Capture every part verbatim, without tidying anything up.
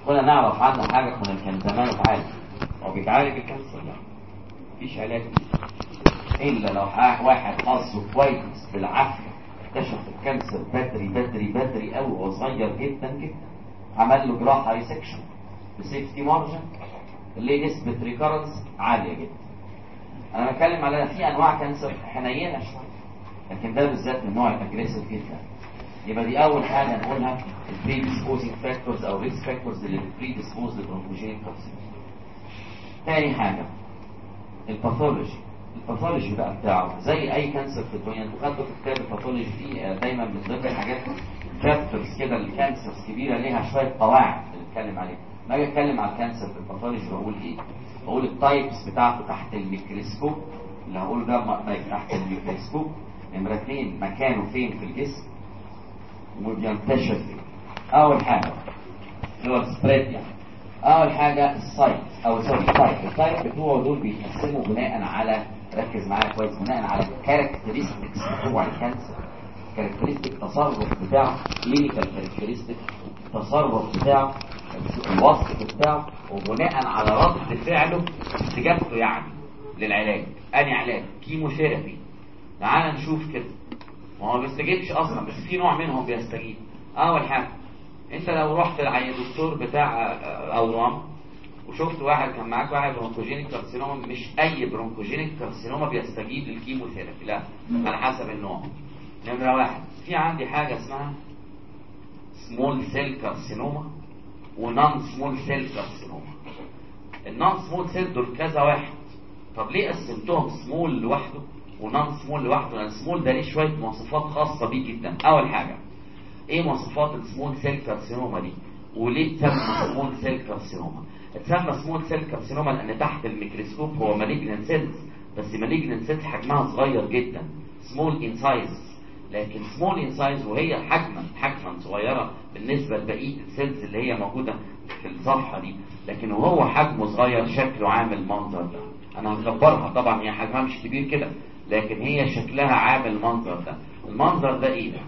كنا نعرف عنه حاجه كنا كان زمان اتعالج هو بيتعالج الكانسر ده مفيش علاج الا لو واحد حظه كويس بالعافيه اكتشف الكانسر بدري بدري بدري قوي وهو صغير جدا جدا عمل له جراحه ريسكشن بسيفتي مارجن اللي نسبه ريكارنس عاليه جدا. انا بتكلم على في انواع كانسر حنينه شويه لكن ده بالذات من نوع الاجريسيف جدا. يبقى دي اول حاجه نقولها البريديسبوزنج فاكتورز او ريسك فاكتورز اللي بتبريديسبوز للبرونكوجينيك كارسينوما. تاني حاجه الباثولوجي. الباثولوجي بقى بتاعه زي اي كانسر في الدنيا، انتوا خدتوا في كتاب الباثولوجي فيه دايما من ضمن الحاجات شابترز كده الكانسرز كبيره ليها شويه قواعد بنتكلم عليها. ما اجي اتكلم على الكانسر في الباثولوجي بقول ايه؟ بقول التايبس بتاعته تحت الميكروسكوب اللي هقوله ده تحت الميكروسكوب. نمره اثنين مكانه فين في الجسم وبينتشر فين. اول حاجه اللي هو السبريد يعني اول حاجه السايت او سوري التايب. التايب بتوعه دول بيتقسموا بناء على ركز معايا كويس بناء على الكاركترستكس بتوع الكانسر. كاركترستيك تصرف بتاعه كلينيكال كاركترستيك التصرف بتاعه الوصف بتاعه وبناء على رد فعله استجابته يعني للعلاج. انهي علاج؟ كيموثيرابي. تعال نشوف كده ما هو بيستجيبش اصلا بس في نوع منهم بيستجيب. اول حاجه انت لو رحت للدكتور بتاع اورام وشفت واحد كان معاك واحد برونكوجينيك كارسينوما، مش اي برونكوجينيك كارسينوما بيستجيب للكيموثيرابي، لا على حسب النوع. نمره واحد في عندي حاجه اسمها سمول سيل كارسينوما ونون سمول سيل كارسينوما. النون سمول سيل دول كذا واحد. طب ليه قسمتهم سمول لوحده ونون سمول لوحده؟ لان سمول ده ليه شويه مواصفات خاصه بيه جدا. اول حاجه ايه مواصفات السمول سيل كارسينوما دي وليه تسمى سمول سيل كارسينوما؟ اتسمى سمول سيل كارسينوما لان تحت الميكروسكوب هو مالجنت سيلز بس مالجنت سيلز حجمها صغير جدا سمول ان سايز، لكن سمول ان سايز وهي حجما حجما صغيره بالنسبه لبقيه السيلز اللي هي موجوده في الصفحه دي، لكن وهو حجمه صغير شكله عامل منظر ده. انا هكبرها طبعا هي حجمها مش كبير كده لكن هي شكلها عامل منظر ده. المنظر ده ايه ده؟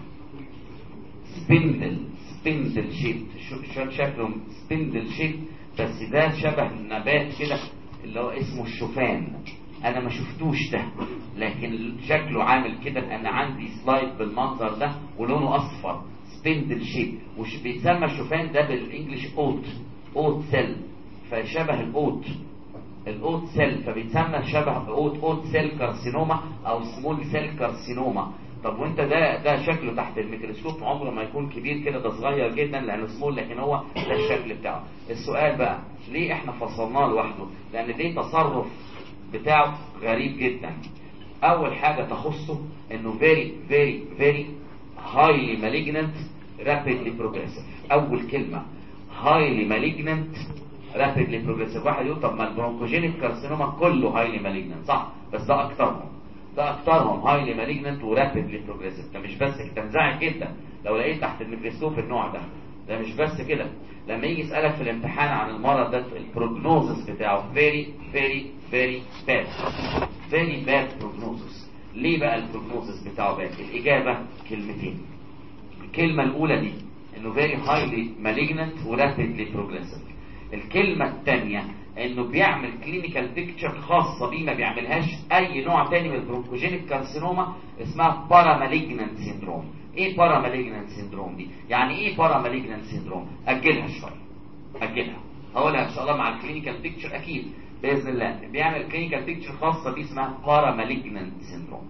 سبندل سبندل شيب شكله سبندل شيب بس ده شبه النبات كده اللي هو اسمه الشوفان. انا ما شفتوش ده لكن شكله عامل كده لان عندي سلايد بالمنظر ده ولونه اصفر سبندل شيب وش بيتسمى الشوفان ده بالانجلش اوت اوت سيل فشبه الاوت الاوت سيل فبيتسمى شبه اوت اوت سيل كارسينوما او سمول سيل كارسينوما. طب وانت ده ده شكله تحت الميكروسكوب عمره ما يكون كبير كده، ده صغير جدا لانه سمول لكن هو ده الشكل بتاعه. السؤال بقى ليه احنا فصلناه لوحده؟ لان دي تصرف بتاعه غريب جدا. اول حاجه تخصه انه very very very highly malignant rapidly progressive. اول كلمه highly malignant rapidly progressive. واحد يقول طب ما البرونكوجينيك كارسينوما كله highly malignant صح بس ده اكترهم ده اكترهم هايلي مالجننت ورابيدلي بروجريسيف. ده مش بس كده تنزعج جدا لو لقيت تحت الميكروسكوب النوع ده. ده مش بس كده لما يجي يسالك في الامتحان عن المرض ده البروجنوزس بتاعه فيري فيري فيري باد فيري باد بروجنوزس. ليه بقى البروجنوزس بتاعه باد؟ الاجابه كلمتين. الكلمه الاولى دي انه فيري هايلي مالجننت ورابيدلي بروجريسيف. الكلمه الثانيه انه بيعمل كلينيكال بيكتشر خاصه بيه ما بيعملهاش اي نوع تاني من البرونكوجينيك كارسينوما اسمها باراماليجنانت سيندروم. ايه باراماليجنانت سيندروم دي؟ يعني ايه باراماليجنانت سيندروم؟ اجلها شويه اجلها هقولها ان شاء الله مع الكلينيكال بيكتشر اكيد باذن الله. بيعمل كلينيكال بيكتشر خاصه بيه اسمها باراماليجنانت سيندروم.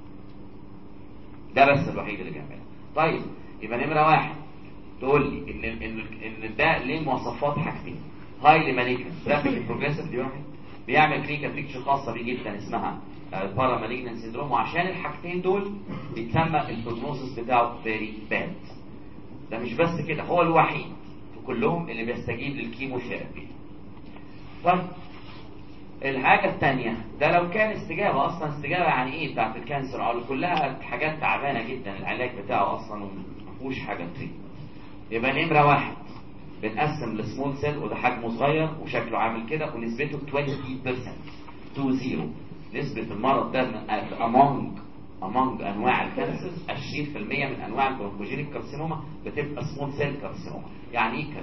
ده بس الوحيد اللي بيعملها. طيب يبقى نمره واحد تقول لي ان ان ان ده ليه مواصفات حاجتين هايلي مالجننت رابيدلي بروجريسيف دي واحد بيعمل كلينيكال بيكتشر خاصه بيه جدا اسمها باراماليجننت سيندروم. وعشان الحاجتين دول بيتسمى البروجنوسيس بتاعه فيري باد. ده مش بس كده هو الوحيد في كلهم اللي بيستجيب للكيموثيرابي. طيب الحاجه الثانيه ده لو كان استجابه اصلا استجابه يعني ايه بتاعت الكانسر او كلها حاجات تعبانه جدا العلاج بتاعه اصلا وما فيهوش حاجه تريد. يبقى نمره واحد بنقسم لسمول سيل وده حجمه صغير وشكله عامل كده ونسبته عشرين بالمية تو زيرو. نسبة المرض ده من among among انواع الكانسرز عشرين بالمية من انواع البرونكوجينيك كارسينوما بتبقى سمول سيل كارسينوما. يعني ايه الكلام ده؟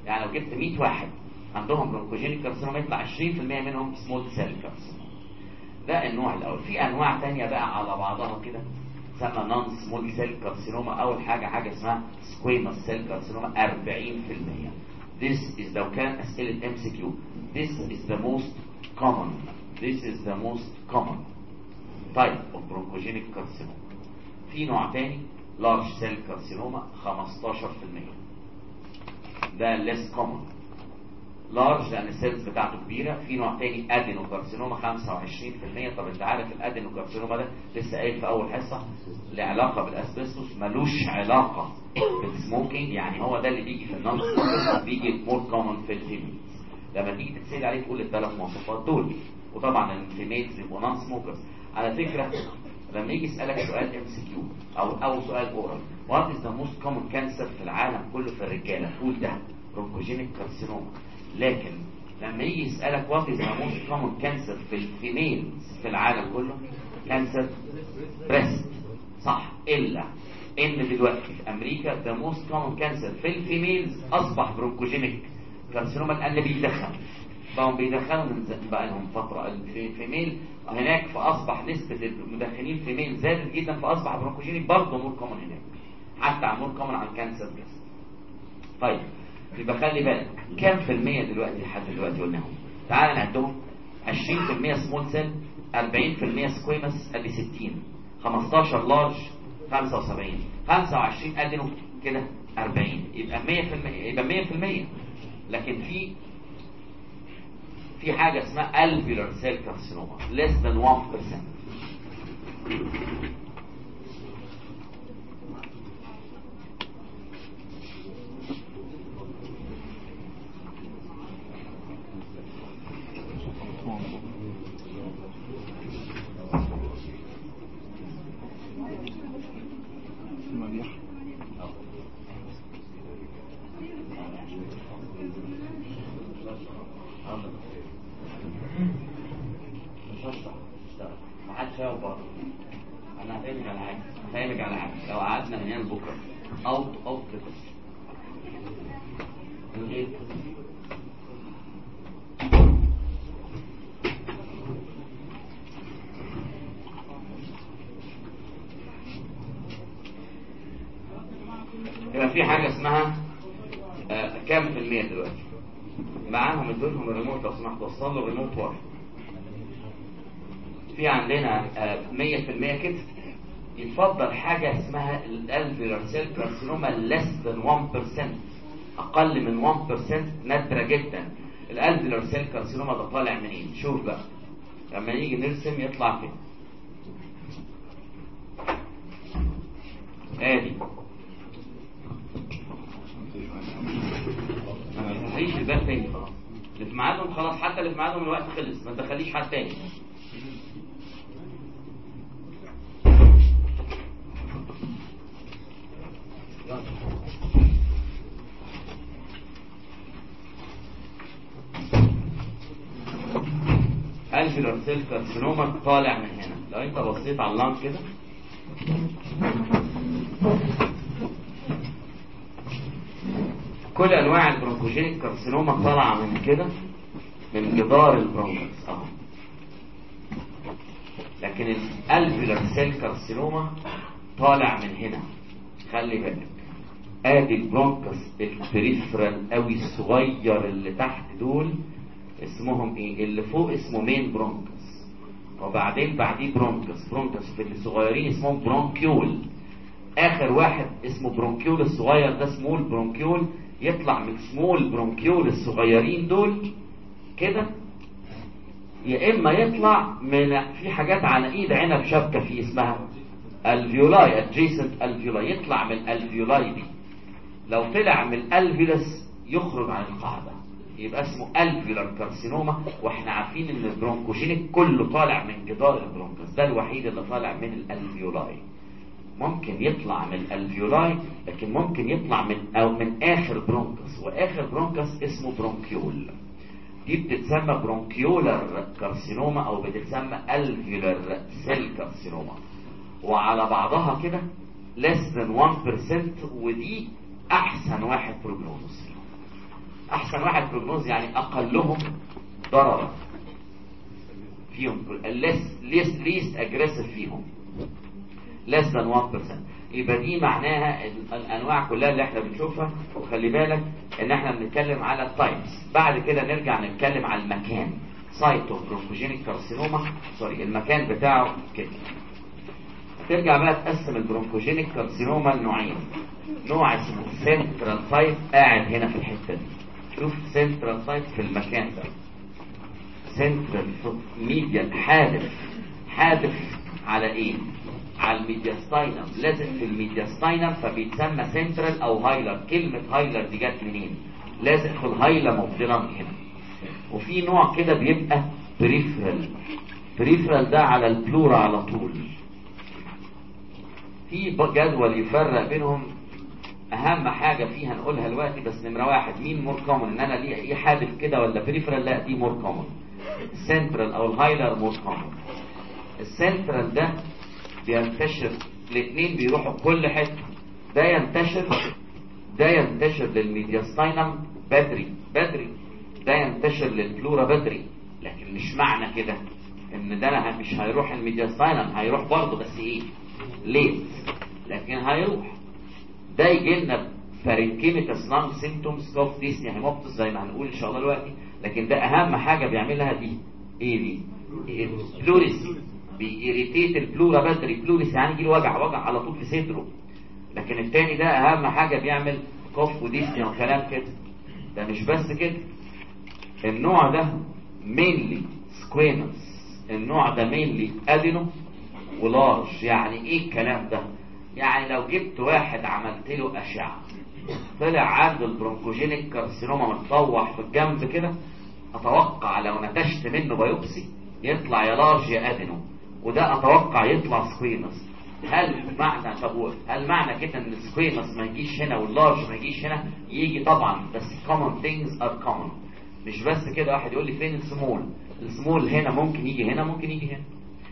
يعني لو جبت مية واحد عندهم برونكوجينيك كارسينوما يطلع عشرين في المية منهم سمول سيل كارسينوما. ده النوع الاول. في انواع تانية بقى على بعضها كده تسمى نون سمول سيل كارسينوما. اول حاجه حاجه اسمها سكويموس سيل كارسينوما أربعين في المية. This is لو كان اسئله ام سي كيو This is the most common This is the most common type of bronchogenic carcinoma. في نوع تاني large cell carcinoma خمستاشر في المية. ده less common. large لان السيلز بتاعته كبيره. في نوع تاني ادينو كارسينوما خمسة وعشرين في المية. طب انت عارف الادينو كارسينوما ده لسه قايل في اول حصه له علاقه بالاسبستوس، ملوش علاقه بالسموكينج. يعني هو ده اللي بيجي في النون سموكينج، بيجي مور كومن في الفيميلز. لما تيجي تتسال عليه تقول الثلاث مواصفات دول. وطبعا الفيميلز يبقوا نون سموكرز. على فكره لما يجي يسالك سؤال ام سي كيو او او سؤال اورال وات از ذا موست كومن كانسر في العالم كله في الرجاله، تقول ده برونكوجينيك كارسينوما. لكن لما يجي يسألك وات از ذا موست كومن كانسر في الفيميلز في العالم كله، كانسر بريست. صح، الا ان دلوقتي في امريكا ذا موست كومن كانسر في الفيميلز اصبح برونكوجينيك كارسينوما لان بيدخن. بقوا بيدخنوا من بقى لهم فتره الفيميل هناك، فاصبح نسبه المدخنين فيميل زادت جدا، فاصبح برونكوجينيك برضه مور كومن هناك، حتى عن مور كومن عن كانسر بريست. طيب يبقى خلي بالك كام في المية دلوقتي لحد دلوقتي قلناهم؟ تعال نعدهم. عشرين في المية سمول سيل، أربعين في المية سكويمس ادي ستين، خمستاشر لارج خمسة وسبعين، خمسة وعشرين ادينو كده أربعين، يبقى مية في المية. يبقى مية في المية. لكن في في حاجه اسمها الفيولار سيل كارسينوما less than one percent. انا هفهمك على حاجه هفهمك على حاجه لو قعدنا من هنا لبكره اوت اوف ذا يبقى في حاجه اسمها آه كام في المية دلوقتي معاهم ادولهم الريموت لو سمحت، وصل له الريموت ورا. في عندنا مية في المية كده. يتفضل حاجة اسمها الالفيولار سيل كارسينوما less than one percent، اقل من one percent، نادرة جدا. الالفيولار سيل كارسينوما ده طالع منين؟ شوف بقى لما نيجي نرسم يطلع كده ادي. ما تفتحيش الباب تاني خلاص، اللي في ميعادهم خلاص، حتى اللي في ميعادهم الوقت خلص، ما تدخليش حد تاني. الفيولار سيل كارسينوما طالع من هنا. لو انت بصيت على اللانج كده كل انواع البرونكوجينيك كارسينوما طالعه من كده من جدار البرونكس اهو. لكن الالفيولار سيل كارسينوما طالع من هنا. خلي بالك ادي البرونكس البريفرال قوي الصغير اللي تحت دول اسمهم ايه؟ اللي فوق اسمه مين برونكس، وبعدين بعديه برونكس. برونكس في الصغيرين اسمهم برونكيول. اخر واحد اسمه برونكيول الصغير ده سمول برونكيول. يطلع من سمول برونكيول الصغيرين دول كده، يا اما يطلع من في حاجات على ايد عنب شبكه فيه اسمها الفيولاي ادجيسنت الفيولاي، يطلع من الفيولاي دي. لو طلع من الالفيولس يخرج عن القاعده يبقى اسمه الفيولار كارسينوما. واحنا عارفين ان البرونكوجينيك كله طالع من جدار البرونكس، ده الوحيد اللي طالع من الالفيولاي. ممكن يطلع من الالفيولاي لكن ممكن يطلع من او من اخر برونكس، واخر برونكس اسمه برونكيول. دي بتتسمى برونكيولار كارسينوما او بتتسمى الفيولار سيل كارسينوما. وعلى بعضها كده less than one percent، ودي احسن واحد بروجنوزس. احسن واحد بروجنوز يعني اقلهم ضررا فيهم، less least least aggressive فيهم less than one percent. يبقى دي معناها الانواع كلها اللي احنا بنشوفها. وخلي بالك ان احنا بنتكلم على التايبس، بعد كده نرجع نتكلم على المكان. سايت اوف برونكوجينيك كارسينوما، سوري المكان بتاعه كده. ترجع بقى تقسم البرونكوجينيك كارسينوما لنوعين. نوع اسمه سنترال تايب قاعد هنا في الحته دي، شوف سنترال تايب في المكان ده، سنترال ميديا حادف حادف على ايه؟ على الميدياستاينم، لازق في الميدياستاينم فبيتسمى سنترال او هايلر. كلمه هايلر دي جت منين؟ لازق في الهايلم اوف ذا لانج هنا. وفي نوع كده بيبقى بريفرال، بريفرال ده على البلورا على طول. في جدول يفرق بينهم، اهم حاجه فيها نقولها دلوقتي بس. نمره واحد، مين مور كومن؟ ان انا ليه ايه حادف كده ولا بريفرال؟ لا دي مور كومن. السنترال او الهايلر مور كومن. السنترال ده بينتشر، الاثنين بيروحوا كل حته. ده ينتشر ده ينتشر للميدياستاينم بدري بدري، ده ينتشر للبلورا بدري. لكن مش معنى كده ان ده مش هيروح الميدياستاينم، هيروح برضه بس ايه؟ ليت، لكن هيروح. ده يجي لنا فارنكيميتاس لانج سيمتومز، كوف ديسنيا هيموبتس زي ما هنقول ان شاء الله دلوقتي. لكن ده اهم حاجه بيعملها دي ايه؟ دي بلوريس، بيريتيت البلورا بدري. بلوريس يعني يجي له وجع وجع على طول في صدره. لكن التاني ده اهم حاجه بيعمل كوف وديسنيا وكلام كده. ده مش بس كده، النوع ده مينلي سكوينس، النوع ده مينلي ادينو ولارج. يعني ايه الكلام ده؟ يعني لو جبت واحد عملت له اشعه طلع عنده البرونكوجينيك كارسينوما متطوح في الجنب كده، اتوقع لو نتشت منه بايوبسي يطلع يا لارج يا ادينو، وده اتوقع يطلع سكوينس. هل معنى طب هل معنى كده ان السكوينس ما يجيش هنا واللارج ما يجيش هنا؟ يجي طبعا، بس common things are common. مش بس كده، واحد يقول لي فين السمول؟ السمول هنا ممكن يجي هنا ممكن يجي هنا.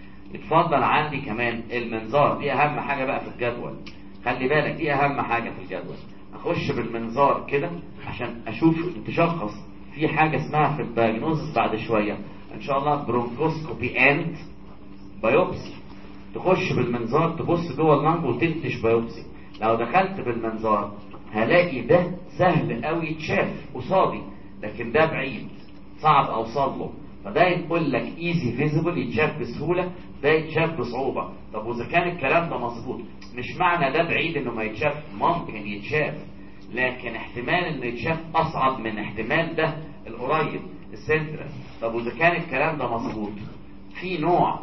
اتفضل عندي كمان المنظار، دي اهم حاجه بقى في الجدول. خلي بالك دي اهم حاجه في الجدول. اخش بالمنظار كده عشان اشوف تشخص. في حاجه اسمها في الدايجنوزس بعد شويه ان شاء الله برونكوسكوبي اند بايوبسي. تخش بالمنظار تبص جوه اللنج وتنتش بايوبسي. لو دخلت بالمنظار هلاقي ده سهل قوي يتشاف قصادي، لكن ده بعيد صعب اوصل له. فده يقول لك ايزي فيزيبل، يتشاف بسهوله، ده يتشاف بصعوبه. طب واذا كان الكلام ده مظبوط، مش معنى ده بعيد انه ما يتشاف، ممكن يتشاف، لكن احتمال انه يتشاف اصعب من احتمال ده القريب السنترال. طب واذا كان الكلام ده مظبوط، في نوع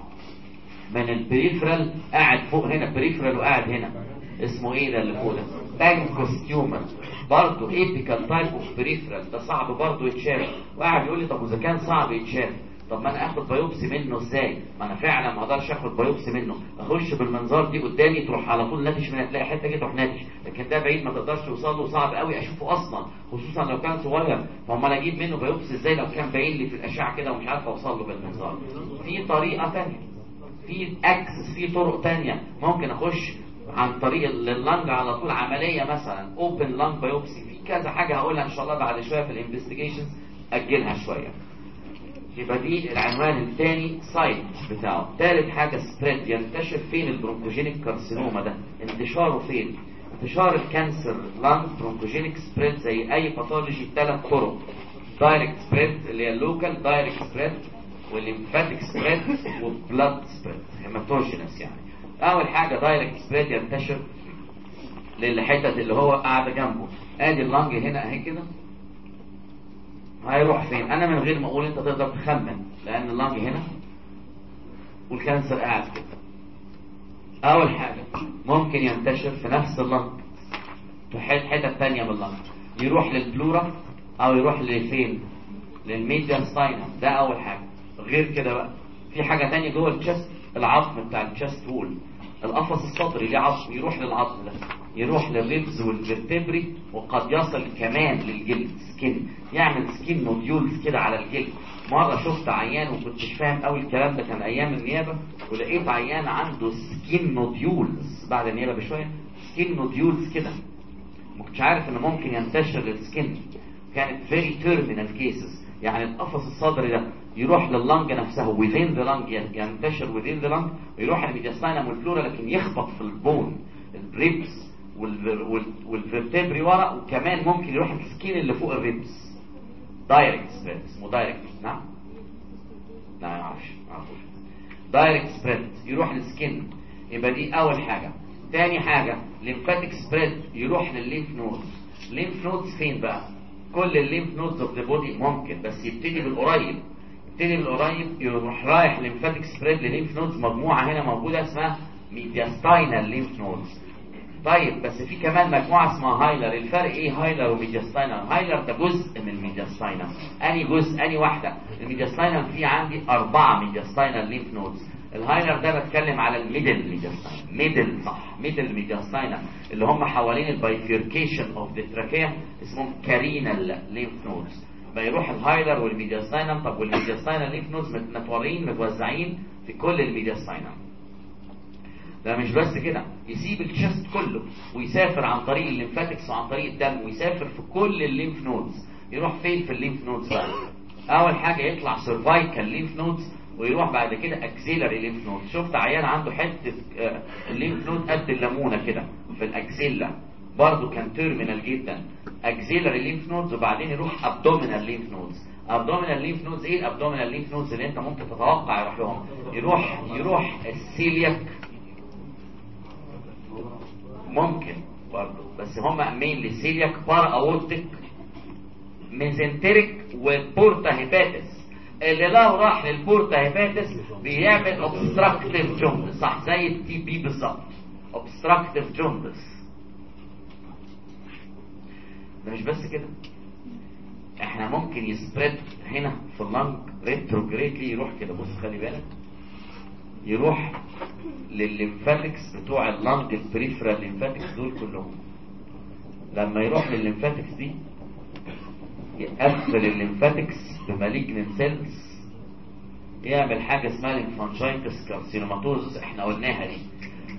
من البريفرال قاعد فوق هنا، بريفرال وقاعد هنا، اسمه ايه ده اللي فوق ده؟ بانكوس تيومر، برضه ايبيكال تايب اوف بريفرال، ده صعب برضه يتشاف. وقاعد يقول لي طب واذا كان صعب يتشاف، طب ما انا اخد بايوبسي منه ازاي؟ ما انا فعلا ما اقدرش اخد بايوبسي منه. اخش بالمنظار دي قدامي تروح على طول ناتش من، هتلاقي حته كده تروح ناتش. لكن ده بعيد ما تقدرش توصل له، صعب قوي اشوفه اصلا، خصوصا لو كان صغير. فامال اجيب منه بايوبسي ازاي لو كان باين لي في الاشعه كده ومش عارف اوصل له بالمنظار؟ في طريقه ثانيه، في اكسس، في طرق تانية. ممكن اخش عن طريق اللنج على طول، عمليه مثلا اوبن لانج بايوبسي. في كذا حاجه هقولها ان شاء الله بعد شويه في الانفستيجيشنز، اجلها شويه. يبقى دي العنوان الثاني سايت بتاعه. ثالث حاجه سبريد، ينتشر فين البرونكوجينيك كارسينوما ده؟ انتشاره فين؟ انتشار الكانسر لانج برونكوجينيك سبريد زي اي باثولوجي ثلاث طرق. دايركت سبريد اللي هي اللوكال دايركت سبريد، والليمفاتيك سبريد، والبلاد سبريد هيماتوجينس. يعني اول حاجه دايركت سبريد ينتشر للحتت اللي هو قاعده جنبه. ادي اللنج هنا اهي كده، هيروح فين؟ انا من غير ما اقول انت تقدر تخمن، لان اللنج هنا والكانسر قاعد كده. اول حاجه ممكن ينتشر في نفس اللنج في حته ثانيه من اللنج، يروح للبلورا او يروح لفين؟ للميدياستاينم. ده اول حاجه. غير كده بقى في حاجه ثانيه جوه التشست، العظم بتاع التشست وول، القفص الصدري ليه عظم، يروح للعظم ده، يروح للريبز والفرتبري، وقد يصل كمان للجلد سكين، يعمل سكين نوديولز كده على الجلد. مره شفت عيان وكنتش فاهم قوي الكلام ده، كان ايام النيابه، ولقيت عيان عنده سكين نوديولز بعد النيابه بشويه، سكين نوديولز كده، ما كنتش عارف انه ممكن ينتشر للسكين. كانت فيري تيرمينال كيسز، يعني القفص الصدري ده يروح لللنج نفسه within the lung، ينتشر within the lung ويروح الميدياستاينم والفلورا، لكن يخبط في البون الريبس والفرتبري ورا، وكمان ممكن يروح السكين اللي فوق الريبس. دايركت سبريد، اسمه دايركت. نعم لا ما اعرفش ما اعرفوش. دايركت سبريد يروح للسكين، يبقى دي اول حاجه. تاني حاجه ليمفاتيك سبريد يروح للليمف نودز. ليمف نودز فين بقى؟ كل الليمف نودز اوف ذا بودي ممكن، بس يبتدي بالقريب. يبتدي بالقريب يروح رايح ليمفاتيك سبريد لليمف نودز، مجموعه هنا موجوده اسمها ميدياستاينال ليمف نودز. طيب بس في كمان مجموعه اسمها هايلر. الفرق ايه هايلر وميدياستاينال؟ هايلر ده جزء من الميدياستاينال. اني جزء اني واحده؟ الميدياستاينال في عندي اربعه ميدياستاينال ليمف نودز. الهايلر ده بتكلم على الميدل ميدياستاينال، ميدل صح، ميدل ميدياستاينال اللي هم حوالين البايفيركيشن اوف ذا تراكيا، اسمهم كارينال ليمف نودز. بيروح الهايلر والميدياستاينال. طب والميدياستاينال ليمف نودز متورين متوزعين في كل الميدياستاينال. ده مش بس كده، يسيب الشست كله ويسافر عن طريق الليمفاتكس وعن طريق الدم، ويسافر في كل الليمف نودز. يروح فين في الليمف نودز بقى؟ اول حاجه يطلع سيرفايكال ليمف نودز، ويروح بعد كده اكسيلاري ليمف نود. شفت عيان عنده حته الليمف نود قد الليمونه كده في الاكسيلا، برضه كان تيرمينال جدا. اكسيلاري ليمف نودز، وبعدين يروح ابدومينال ليمف نودز. ابدومينال ليمف نودز ايه الابدومينال ليمف نودز اللي انت ممكن تتوقع يروح لهم؟ يروح يروح السيلياك ممكن برضه، بس هم مين للسيلياك؟ بارا اورتيك، ميزنتريك، وبورتا هيباتس. اللي لو راح للبورتا هيباتس بيعمل اوبستراكتيف جوندس، صح زي التي بي بالظبط، اوبستراكتيف جوندس. ده مش بس كده، احنا ممكن يسبريد هنا في اللنج ريتروجريدلي، يروح كده بص خلي بالك، يروح للليمفاتكس بتوع اللنج البريفرال ليمفاتكس دول كلهم. لما يروح للليمفاتكس دي يقفل الليمفاتكس بمالجنت سيلز، يعمل حاجه اسمها ليمفانجايتس كارسينوماتوزس، احنا قلناها دي.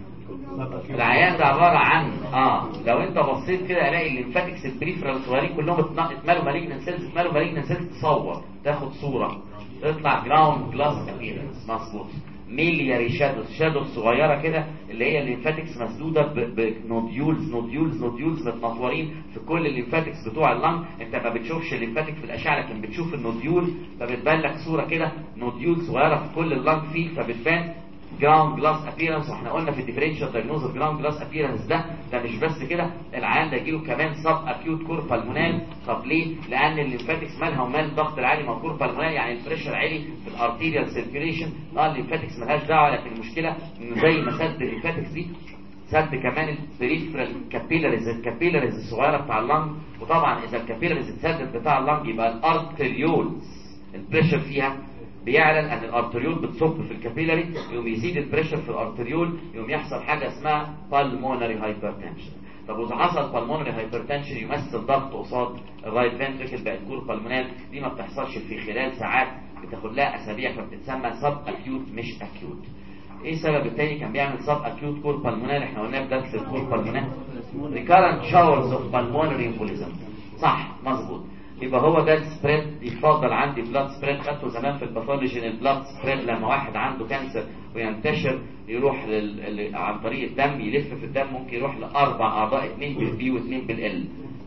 العيان ده عباره عن اه لو انت بصيت كده الاقي الليمفاتكس البريفرال الصغيرين كلهم اتملوا مالجنت سيلز، اتملوا مالجنت سيلز. تصور تاخد صوره تطلع جراوند جلاس ابيرنس مظبوط، ميلياري شادوز، شادوز صغيره كده اللي هي الليمفاتكس مسدوده بنوديولز نوديولز نوديولز متنطورين في كل الليمفاتكس بتوع اللنج. انت ما بتشوفش الليمفاتيك في الاشعه لكن بتشوف النوديول، فبتبان لك صوره كده نوديول صغيره في كل اللنج فيه، فبتبان جراوند جلاس ابيرنس. واحنا قلنا في الديفرنشال دايجنوز اوف جراوند جلاس ابيرنس ده ده مش بس كده، العيان ده يجيله كمان سب اكيوت كور بالمونال. طب ليه؟ لان الليمفاتكس مالها ومال الضغط العالي، ما كور بالمونال يعني البريشر عالي في الارتيريال سيركيوليشن. اه الليمفاتكس مالهاش دعوه، لكن المشكله انه زي ما سد الليمفاتكس دي سد كمان البريفرال كابيلاريز، الكابيلاريز الصغيره بتاع اللنج. وطبعا اذا الكابيلاريز اتسدت بتاع اللنج يبقى الارتريولز البريشر فيها بيعلن ان الارتريول بتصب في الكابيلاري، يقوم يزيد البريشر في الارتريول، يقوم يحصل حاجه اسمها بالمونري هايبرتنشن. طب واذا حصل بالمونري هايبرتنشن يمثل ضغط قصاد الرايت فنتريكل بقت كور بالمونال، دي ما بتحصلش في خلال ساعات، بتاخد لها اسابيع، فبتتسمى سب اكيوت مش اكيوت. ايه السبب التاني كان بيعمل سب اكيوت كور بالمونال؟ احنا قلنا في درس الكور بالمونال ريكارنت شاورز اوف بالمونري امبوليزم، صح مظبوط. يبقى هو ده السبريد. يفضل عندي بلاد سبريد، خدته زمان في الباثولوجي، البلاد سبريد لما واحد عنده كانسر وينتشر يروح لل... عن طريق الدم، يلف في الدم، ممكن يروح لاربع اعضاء، اثنين بالبي واثنين بالال،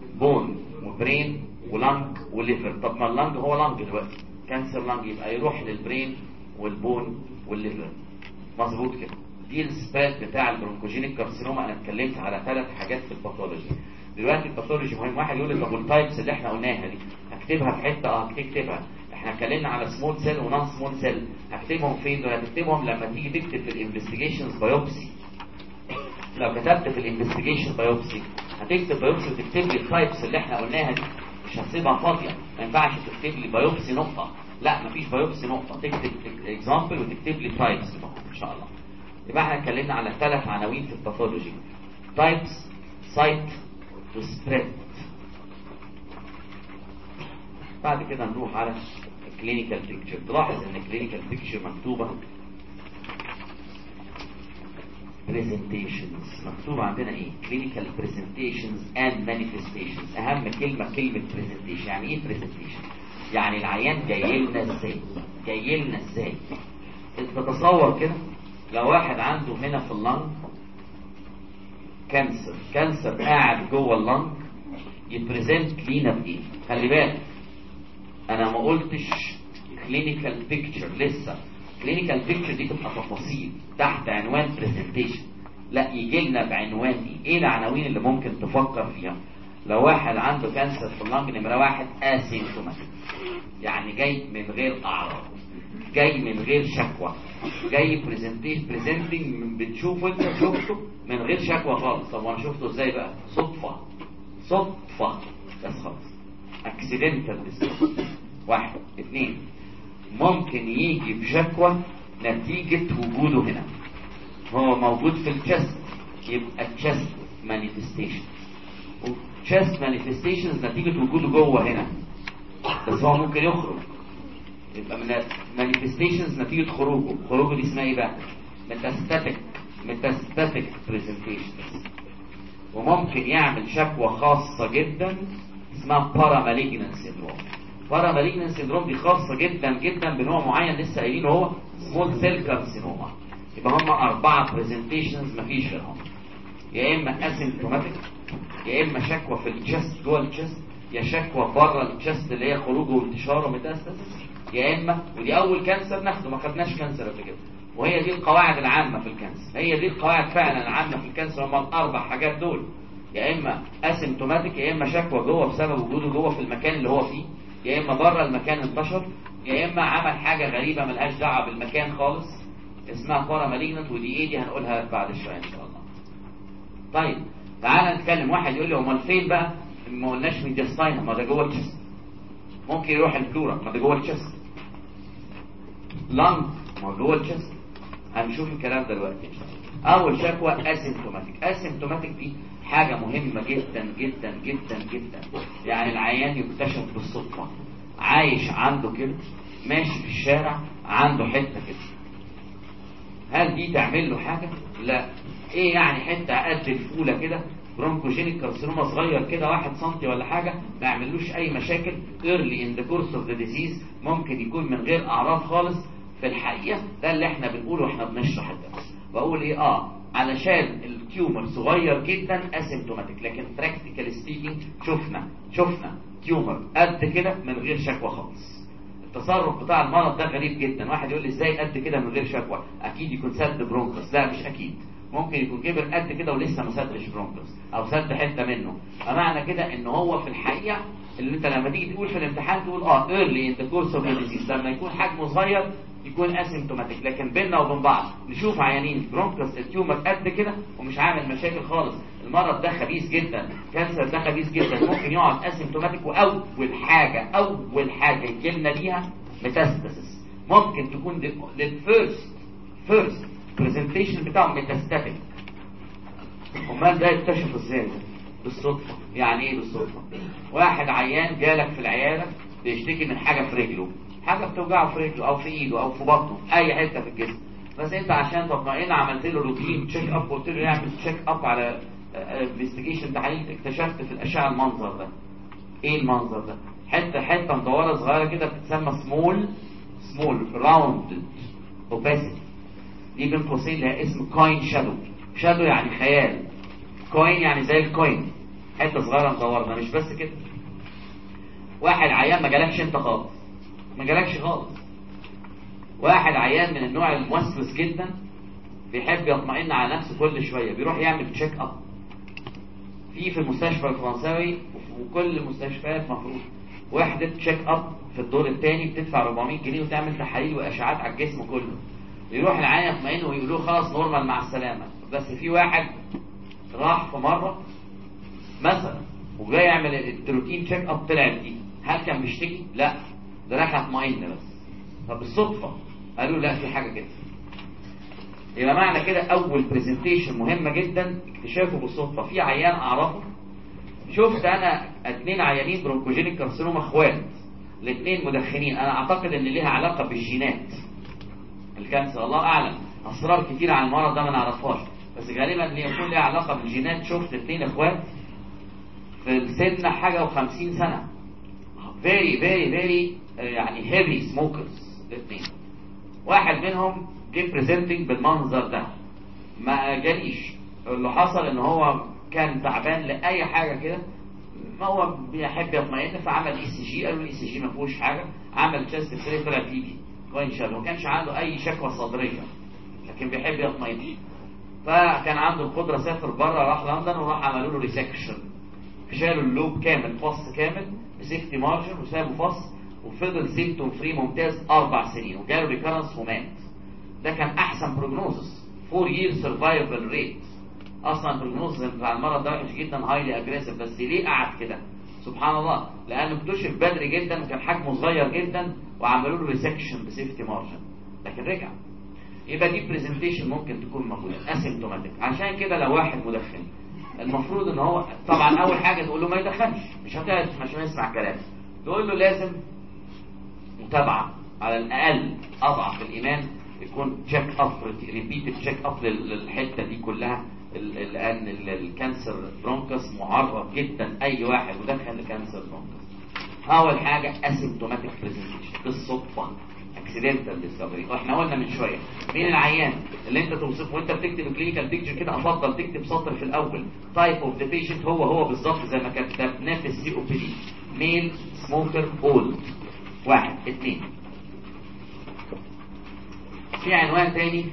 بون وبرين ولانج وليفر. طب ما اللانج هو لانج دلوقتي، كانسر لانج، يبقى يروح للبرين والبون والليفر مظبوط كده. دي السبريد بتاع البرونكوجينيك كارسينوما. انا اتكلمت على ثلاث حاجات في الباثولوجي. دلوقتي الباثولوجي مهم. واحد يقول لي طب والتايبس اللي احنا قلناها دي هكتبها في حته؟ اه هتكتبها. احنا اتكلمنا على سمول سيل ونون سمول سيل، هكتبهم فين دول؟ هتكتبهم لما تيجي تكتب في الانفستيجيشنز بايوبسي. لو كتبت في الانفستيجيشن بايوبسي هتكتب بايوبسي وتكتب لي التايبس اللي احنا قلناها دي، مش هتسيبها فاضيه. ما ينفعش تكتب لي بايوبسي نقطه، لا مفيش بايوبسي نقطه، تكتب اكزامبل وتكتب لي تايبس ان شاء الله. يبقى احنا اتكلمنا على ثلاث عناوين في الباثولوجي: تايبس، سايت، وسبريد. بعد كده نروح على الكلينيكال بيكتشر. تلاحظ ان الكلينيكال بيكتشر مكتوبه presentations. مكتوب عندنا ايه؟ clinical presentations and manifestations. اهم كلمة كلمة presentation. يعني ايه presentation؟ يعني العيان جاي لنا ازاي؟ جاي لنا ازاي؟ انت تتصور كده لو واحد عنده هنا في اللنج كانسر، كانسر قاعد جوه اللنج، يبريزنت لينا بايه؟ خلي بالك انا ما قلتش كلينيكال بيكتشر لسه. كلينيكال بيكتشر دي تبقى تفاصيل تحت عنوان برزنتيشن. لا، يجي لنا بعنوان ايه؟ ايه العناوين اللي ممكن تفكر فيها؟ لو واحد عنده كانسر في اللنج، نمره واحد اسيمتوماتيك، يعني جاي من غير اعراض، جاي من غير شكوى، جاي بريزنتيشن بريزنتنج بتشوفه انت شفته من غير شكوى خالص. طب وانا شفته ازاي بقى؟ صدفه صدفه بس خالص، اكسيدنتال ديسكوز. واحد اثنين، ممكن يجي بشكوى نتيجة وجوده هنا، هو موجود في الشست، يبقى الشست مانيفستيشن. الشست مانيفستيشنز نتيجة وجوده جوه هنا، بس هو ممكن يخرج، يبقى من مانيفستيشنز نتيجة خروجه. خروجه دي اسمها ايه بقى؟ ميتاستاتيك ميتاستاتيك بريزنتيشنز. وممكن يعمل شكوى خاصة جدا اسمها باراماليجنان سيندروم. باراماليجنان سيندروم دي خاصة جدا جدا بنوع معين لسه قايلين هو سمول سيل كارسينوما. يبقى هم أربعة بريزنتيشنز مفيش غيرهم، يا إما اسيمتوماتيك، يا إما شكوى في الشست جوه الشست، يا شكوى بره الشست اللي هي خروجه وانتشاره ميتاستاسيس، يا إما ودي أول كانسر ناخده، ما خدناش كانسر قبل كده. وهي دي القواعد العامة في الكانسر، هي دي القواعد فعلا العامة في الكانسر، هم الأربع حاجات دول، يا إما اسيمتوماتيك، يا إما شكوى جوه بسبب وجوده جوه في المكان اللي هو فيه، يا إما بره المكان انتشر، يا إما عمل حاجة غريبة ملهاش دعوة بالمكان خالص اسمها باراماليجنانت. ودي إيه دي؟ هنقولها بعد شوية إن شاء الله. طيب تعالى نتكلم. واحد يقول لي امال فين بقى؟ ما قلناش ميدياستاينم، ما ده جوه الشست. ممكن يروح البلورا، ما ده جوه الشست. لانج، ما جوه الشست. هنشوف الكلام ده دلوقتي ان شاء الله. اول شكوى اسيمتوماتيك. اسيمتوماتيك دي حاجه مهمه جدا جدا جدا جدا. يعني العيان يكتشف بالصدفه، عايش عنده كده، ماشي في الشارع عنده حته كده. هل دي تعمل له حاجه؟ لا. ايه يعني حته قد الفوله كده، برونكوجينيك كارسينوما صغير كده واحد سنتي ولا حاجه، ما يعملوش اي مشاكل. early in the course of the disease ممكن يكون من غير اعراض خالص. في الحقيقه ده اللي احنا بنقوله واحنا بنشرح الدرس. بقول ايه؟ اه علشان التيومر صغير جدا اسيمتوماتيك، لكن براكتيكال سبيكينج شفنا شفنا تيومر قد كده من غير شكوى خالص. التصرف بتاع المرض ده غريب جدا. واحد يقول لي ازاي قد كده من غير شكوى؟ اكيد يكون سد برونكس. لا مش اكيد، ممكن يكون كبر قد كده ولسه ما سدش برونكس او سد حته منه. فمعنى كده ان هو في الحقيقه اللي انت لما تيجي تقول في الامتحان تقول اه early in the course of the disease، لما يكون حجمه صغير يكون اسيمتوماتيك. لكن بيننا وبين بعض نشوف عيانين برونكس التيومر قد كده ومش عامل مشاكل خالص، المرض ده خبيث جدا، كانسر ده خبيث جدا، ممكن يقعد اسيمتوماتيك. واول حاجه اول حاجه يجيلنا ليها ميتاستاسيس. ممكن تكون للفيرست فيرست برزنتيشن بتاعه ميتاستاتيك. امال ده يكتشف ازاي؟ بالصدفه. يعني ايه بالصدفه؟ واحد عيان جالك في العياده بيشتكي من حاجه في رجله، حاجه بتوجعه في رجله او في ايده او في بطنه، اي حته في الجسم، بس انت عشان تطمئن عملت له روتين تشيك اب، قلت له يعمل تشيك اب على انفستيجيشن تحاليل، اكتشفت في الاشعه المنظر ده. ايه المنظر ده؟ حته حته مدوره صغيره كده بتتسمى سمول سمول راوندد اوباسيتي. دي بين قوسين لها اسم كوين شادو. شادو يعني خيال، كوين يعني زي الكوين، حته صغيره مدوره. ده مش بس كده، واحد عيان ما جالكش انت خالص، ما جالكش خالص، واحد عيان من النوع الموسوس جدا بيحب يطمئن على نفسه كل شويه، بيروح يعمل تشيك اب في في المستشفى الفرنساوي. وكل المستشفيات مفروض وحده تشيك اب في الدور الثاني بتدفع أربعمية جنيه وتعمل تحاليل واشعات على الجسم كله. يروح العيان يطمئن ويقولوا خلاص نورمال مع السلامه. بس في واحد راح في مره مثلا وجاي يعمل الروتين تشيك اب، طلعت دي. هل كان بيشتكي؟ لا، ده راح يطمئن بس. فبالصدفه قالوا لا في حاجه كده. يبقى معنى كده اول برزنتيشن مهمه جدا اكتشافه بالصدفه. في عيان اعرفه، شفت انا اثنين عيانين برونكوجينيك كارسينوما اخوات، الاثنين مدخنين. انا اعتقد ان ليها علاقه بالجينات الكانسر، الله اعلم، اسرار كتير عن المرض ده ما نعرفهاش. بس غالبا يكون لها علاقه بالجينات. شفت اثنين اخوات في السن حاجه وخمسين سنه فيري فيري فيري يعني هيفي سموكرز الاثنين. واحد منهم جه بريزنتنج بالمنظر ده، ما جاليش. اللي حصل ان هو كان تعبان لاي حاجه كده، ما هو بيحب يطمئن، فعمل اي سي جي، قالوا الاي سي جي ما فيهوش حاجه، عمل تشست اكس طلع تي بي وان شاء الله، ما كانش عنده اي شكوى صدريه لكن بيحب يطمئن. فكان عنده القدره، سافر بره، راح لندن وراح عملوا له ريسكشن، شالوا اللوب كامل، فص كامل بسيفتي مارجن، وسابوا فص، وفضل سيمتوم فري ممتاز اربع سنين، وجاله ريكارنس ومات. ده كان احسن بروجنوزس، فور يير سرفايفل ريت. اصلا البروجنوزس بتاع المرض ده وحش جدا، هايلي اجريسيف. بس ليه قعد كده؟ سبحان الله، لانه اكتشف بدري جدا وكان حجمه صغير جدا، وعملوا له ريسكشن بسيفتي مارجن لكن رجع. يبقى دي برزنتيشن ممكن تكون موجوده اسيمتوماتيك. عشان كده لو واحد مدخن المفروض ان هو طبعا اول حاجه تقول له ما يدخنش، مش هتعرف، مش هنسمع كلام، تقول له لازم متابعه على الاقل اضعف الايمان، يكون تشيك اب، ريبيتد تشيك اب للحته دي كلها، لان الكانسر برونكس معرض جدا اي واحد مدخن لكانسر برونكس. اول حاجه اسيمتوماتيك برزنتيشن بالصدفه، اكسيدنتال ديسكفري. واحنا قلنا من شويه مين العيان اللي انت توصفه وانت بتكتب كلينيكال بيكتشر كده، افضل تكتب سطر في الاول تايب اوف ذا بيشنت، هو هو بالظبط زي ما كتبناه في السي او بي دي، ميل سموكر اولد. واحد اثنين. في عنوان تاني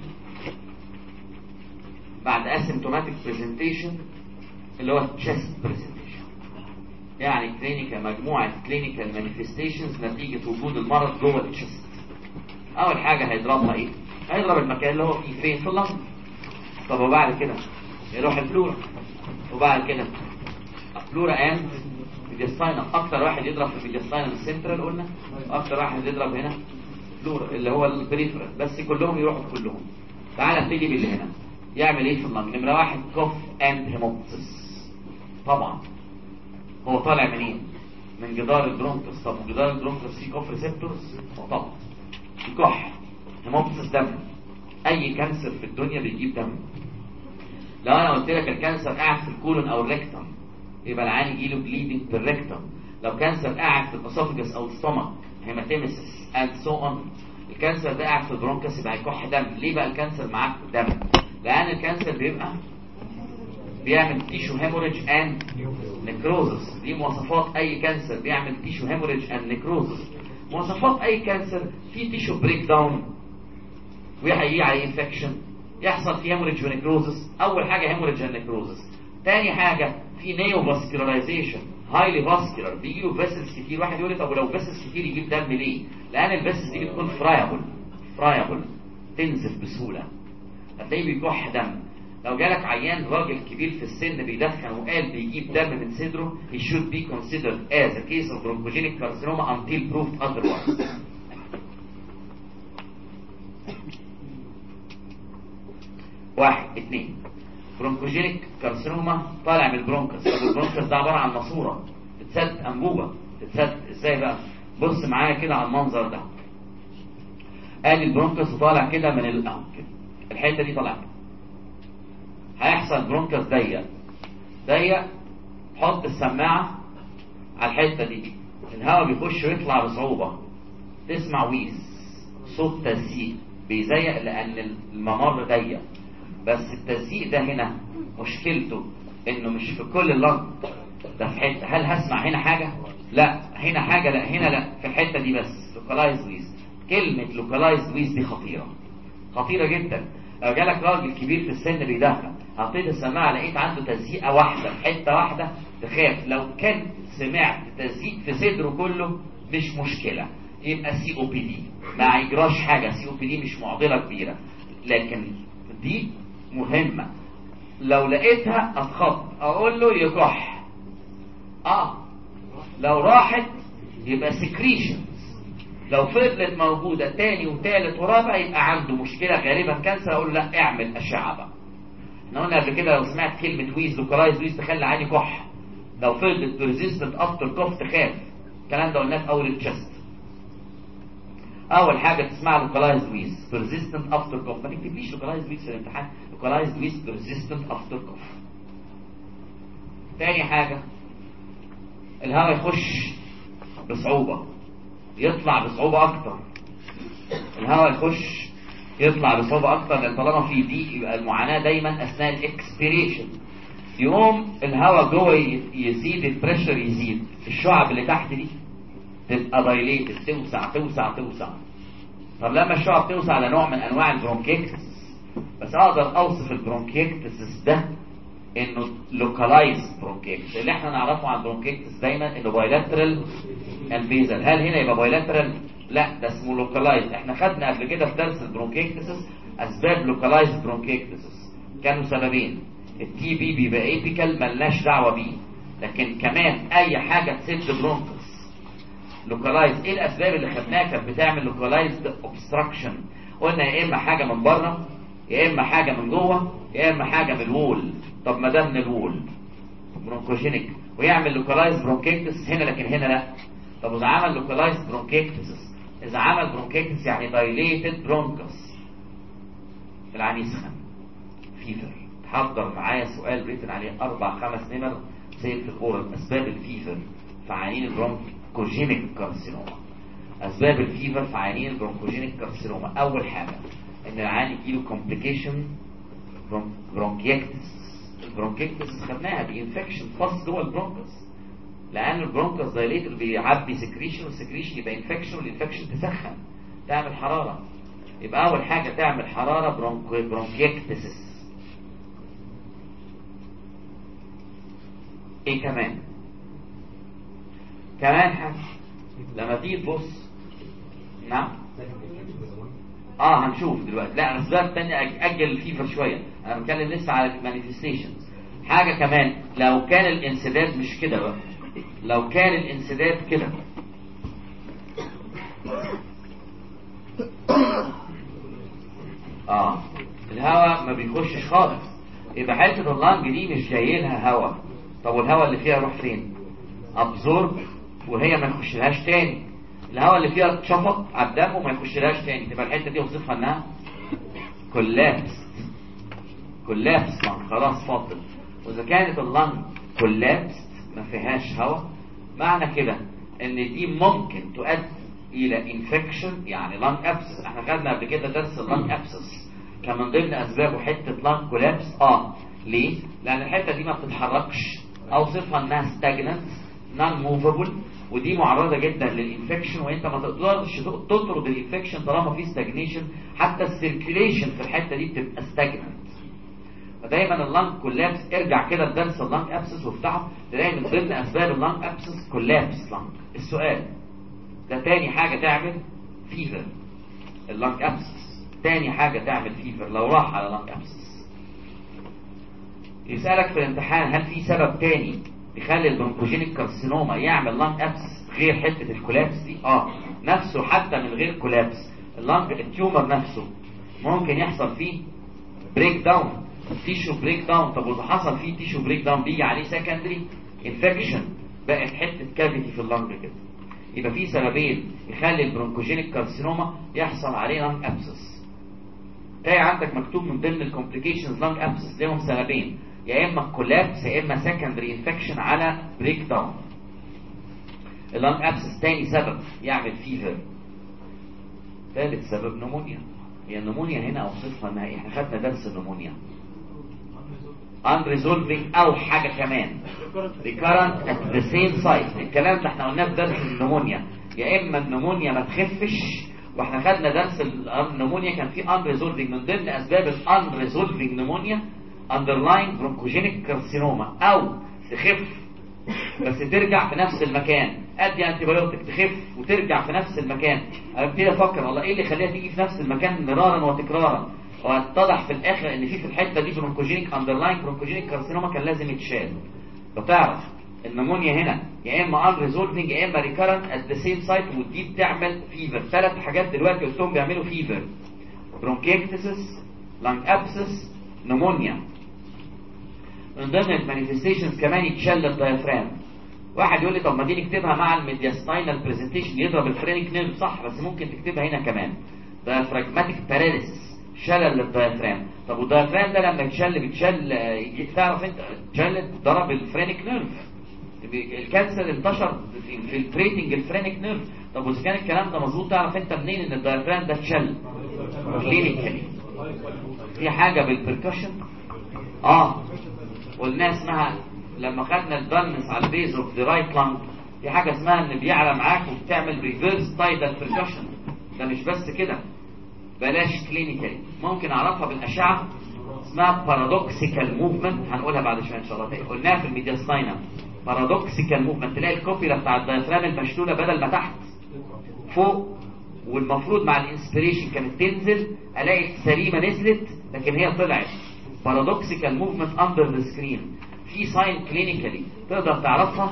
بعد اسيمتوماتيك برزنتيشن اللي هو تشست برزنتيشن، يعني كلينيكال، مجموعه كلينيكال مانيفستيشنز نتيجه وجود المرض جوه التشست. اول حاجه هيضربها ايه؟ هيضرب المكان اللي هو فيه فين؟ في اللنج. طب وبعد كده يروح الفلورا، وبعد كده الفلورا اند ميدياستاينم. اكتر واحد يضرب في الميدياستاينم السنترال قلنا، اكتر واحد يضرب هنا فلورا اللي هو البريفرال، بس كلهم يروحوا كلهم. تعال نبتدي باللي هنا. يعمل ايه في اللنج؟ نمره واحد كوف اند هيموبسس. طبعا هو طالع منين؟ من جدار البرونكس. طب جدار البرونكس فيه كوف ريسبتورز؟ طبعا كح، هيموبسس دم. اي كانسر في الدنيا بيجيب دم. لو انا قلت لك الكانسر قاعد في الكولون او الريكتم، يبقى العين يجي له بليدنج في الريكتم. لو كانسر قاعد في الاسوفجس او الستومك، هيماتيمسس اند سو اون. الكانسر ده قاعد في البرونكس يبقى هيكح دم. ليه بقى الكانسر معاك دم؟ لان الكانسر بيبقى بيعمل تيشو هيموريج اند نكروزس. دي مواصفات اي كانسر، بيعمل تيشو هيموريج اند نكروزس. مواصفات اي كانسر في تيشو بريك داون ويحيي عليه انفكشن، يحصل فيه هيموريج ونكروزس. اول حاجه هيموريج ونكروزس. تاني حاجه في نيو فاسكولارايزيشن، هايلي فاسكولار، بيجي له فيسلز كتير. واحد يقول لي طب ولو فيسلز كتير يجيب دم ليه؟ لان الفيسلز دي بتكون فرايبل فرايبل تنزف بسهوله، هتلاقيه بيكح دم. لو جالك عيان راجل كبير في السن بيدخن وقال بيجيب دم من صدره، he should be considered as a case of bronchogenic carcinoma until proved otherwise. واحد اثنين. برونكوجينيك كارسينوما طالع من البرونكس. طب البرونكس ده عباره عن ماسوره تتسد، انبوبه تتسد. ازاي بقى؟ بص معايا كده على المنظر ده. ادي البرونكس طالع كده من الأم كده، الحته دي طالعه. هيحصل برونكس ضيق ضيق، حط السماعه على الحته دي، الهواء بيخش ويطلع بصعوبه، تسمع ويز، صوت تزييق بيزيق لان الممر ضيق. بس التزييق ده هنا مشكلته انه مش في كل اللنج، ده في حته. هل هسمع هنا حاجه؟ لا. هنا حاجه؟ لا. هنا لا، في الحته دي بس. لوكالايز ويز. كلمه لوكالايز ويز دي خطيره خطيره جدا. لو جالك راجل كبير في السن بيدخن، حطيت السماعه لقيت عنده تزييقه واحده في حته واحده، تخاف. لو كان سمعت تزييق في صدره كله مش مشكله، يبقى سي او بي دي، ما يجراش حاجه. سي او بي دي مش معضله كبيره، لكن دي مهمه. لو لقيتها اتخض، اقول له يكح. اه لو راحت يبقى سكريشن. لو فضلت موجوده تاني وتالت ورابع يبقى عنده مشكله، غالبا كانسر. اقول له لا، اعمل اشعه بقى. احنا قلنا قبل كده لو سمعت كلمه ويز، لوكالايز ويز، تخلي عيني كح. لو فضلت بريزيستنت افتر كوف تخاف. الكلام ده قلناه في اول التشست. اول حاجه تسمع لوكالايزد ويز بيرزيستنت افتر كوف. ما تكتبليش لوكالايزد ويز في الامتحان، لوكالايزد ويز بيرزيستنت افتر كوف. تاني حاجه الهواء يخش بصعوبه يطلع بصعوبه اكتر. الهواء يخش يطلع بصعوبه اكتر لان طالما في ضيق يبقى المعاناه دايما اثناء الاكسبيريشن. يقوم الهواء جوه يزيد، البريشر يزيد، الشعب اللي تحت دي تبقى دايليتد، توسع توسع توسع. طب لما الشعب توسع على نوع من انواع البرونكيكتس، بس اقدر اوصف البرونكيكتس ده انه لوكالايزد برونكيكتس. اللي احنا نعرفه عن البرونكيكتس دايما انه بايلاترال اند بيزل. هل هنا يبقى بايلاترال؟ لا، ده اسمه لوكالايزد. احنا خدنا قبل كده في درس البرونكيكتس اسباب لوكالايزد برونكيكتس، كانوا سببين. التي بي بيبقى ايبيكال ملناش دعوه بيه، لكن كمان اي حاجه تسد برونكس لوكالايز. ايه الاسباب اللي خدناها كانت بتعمل لوكالايزد اوبستراكشن؟ قلنا يا اما حاجه من بره، يا اما حاجه من جوه، يا اما حاجه من الوول. طب ما ده من الوول برونكوجينيك ويعمل لوكالايزد برونكيكتس هنا، لكن هنا لا. طب اذا عمل لوكالايزد برونكيكتس، اذا عمل برونكيكتس يعني دايليتد برونكس، العين يسخن، فيفر. حضر معايا سؤال ريتن عليه اربع خمس نمر سيد في الاورال. اسباب الفيفر في عيانين البرونكوجينيك كارسينوما. اسباب الفيفر في عيانين البرونكوجينيك كارسينوما، اول حاجه ان العيان يجيله كومبليكيشن برونكيكتس. البرونكيكتس خدناها دي انفكشن فاص جوه البرونكس، لان البرونكس دايليتر بيعبي سكريشن، والسكريشن يبقى انفكشن، والانفكشن تسخن تعمل حراره. يبقى اول حاجه تعمل حراره برونكيكتس. ايه كمان؟ كمان حاجه لما تيجي تبص. نعم اه هنشوف دلوقتي. لا اسباب تانية اجل الفيفر شويه، انا بتكلم لسه على المانيفستيشنز. حاجه كمان لو كان الانسداد مش كده بقى، لو كان الانسداد كده اه الهواء ما بيخشش خالص، يبقى حته اللنج دي مش جاي لها هواء. طب والهواء اللي فيها يروح فين؟ ابزورب، وهي ما يخشلهاش تاني. الهواء اللي فيها اتشفط على الدم وما يخشلهاش تاني، تبقى الحته دي وصفها انها كولابس. كولابس لنج خلاص فاضل. واذا كانت اللنج كولابس ما فيهاش هواء، معنى كده ان دي ممكن تؤدي الى انفكشن، يعني لنج ابسس. احنا خدنا قبل كده درس اللنج ابسس كان من ضمن اسبابه حته لنج كولابس. اه ليه؟ لان الحته دي ما بتتحركش، اوصفها انها ستاجننت نون موفابل، ودي معرضه جدا للانفكشن، وانت ما تقدرش تطرد الانفكشن طالما في ستاجنيشن. حتى السيركيليشن في الحته دي بتبقى ستاجننت. فدايما اللنج كولابس، ارجع كده لدرس اللنج ابسس وافتحه تلاقي من ضمن اسباب اللنج ابسس كولابس لنج. السؤال ده تاني حاجه تعمل فيفر اللنج ابسس. تاني حاجه تعمل فيفر لو راح على لنج ابسس. يسالك في الامتحان هل في سبب تاني يخلي البرونكوجينيك كارسينوما يعمل لانج ابسس غير حته الكولابس دي؟ اه نفسه حتى من غير كولابس اللانج التيومر نفسه ممكن يحصل فيه بريك داون، تيشو بريك داون. طب واذا حصل فيه تيشو بريك داون بيجي عليه سكندري انفكشن، بقت حته كافيتي في اللانج كده. يبقى في سببين يخلي البرونكوجينيك كارسينوما يحصل عليه لانج ابسس. تلاقي عندك مكتوب من ضمن الكومبليكيشنز لانج ابسس لهم سببين، يا اما كولابس يا اما سكندري انفكشن على بريك داون. اللانج ابسس تاني سبب يعمل فيفر. ثالث سبب نمونيا. هي النمونيا هنا اوصفها انها احنا خدنا درس النمونيا unresolving او حاجه كمان recurrent at the same site. الكلام ده احنا قلناه في درس النمونيا، يا اما النمونيا ما تخفش، واحنا خدنا درس النمونيا كان في unresolving من ضمن اسباب ال unresolving نمونيا underlying bronchogenic carcinoma، او تخف بس ترجع في نفس المكان، ادي انتيبيوتيك تخف وترجع في نفس المكان. انا ابتدي افكر والله ايه اللي يخليها تيجي في نفس المكان مرارا وتكرارا، واتضح في الاخر ان في في الحته دي برونكوجينيك اندرلاين برونكوجينيك كارسينوما كان لازم يتشال. فتعرف النمونيا هنا يا اما ان ريزولفنج يا اما ريكارنت ات ذا سيم سايت، ودي بتعمل فيفر. ثلاث حاجات دلوقتي قلتهم بيعملوا فيفر: برونكيكتسس، لانج ابسس، نمونيا. من ضمن المانيفستيشنز كمان يتشل الدايفرام، واحد يقول لي طب ما دي نكتبها مع الميدياستاينال برزنتيشن يضرب الفرينك نيرف، صح، بس ممكن تكتبها هنا كمان دايفراجماتيك باراليسيس، شلل للدايفرام. طب والدايفرام ده لما يتشل بيتشل تعرف انت اتشل ضرب الفرينك نيرف، الكانسر انتشر في الفريتنج الفرينك نيرف. طب واذا كان الكلام ده مظبوط تعرف انت منين ان الدايفرام ده اتشل كلينيكالي؟ في حاجه بالبركشن اه قلنا اسمها لما خدنا الدلمس على البيز اوف ذا رايت لانج، في حاجه اسمها ان بيعلى معاك وبتعمل ريفيرس تايدال بركشن. ده مش بس كده، بلاش كلينيكالي، ممكن اعرفها بالاشعه، اسمها بارادوكسيكال موفمنت، هنقولها بعد شويه ان شاء الله تاني، قلناها في الميدياستاينال. بارادوكسيكال موفمنت، تلاقي الكوبيلا بتاع الدايفرام المشلوله بدل ما تحت فوق، والمفروض مع الانسبيريشن كانت تنزل، الاقي سليمه نزلت لكن هي طلعت. بارادوكسيكال موفمنت اندر ذا سكرين. في ساين كلينيكالي تقدر تعرفها،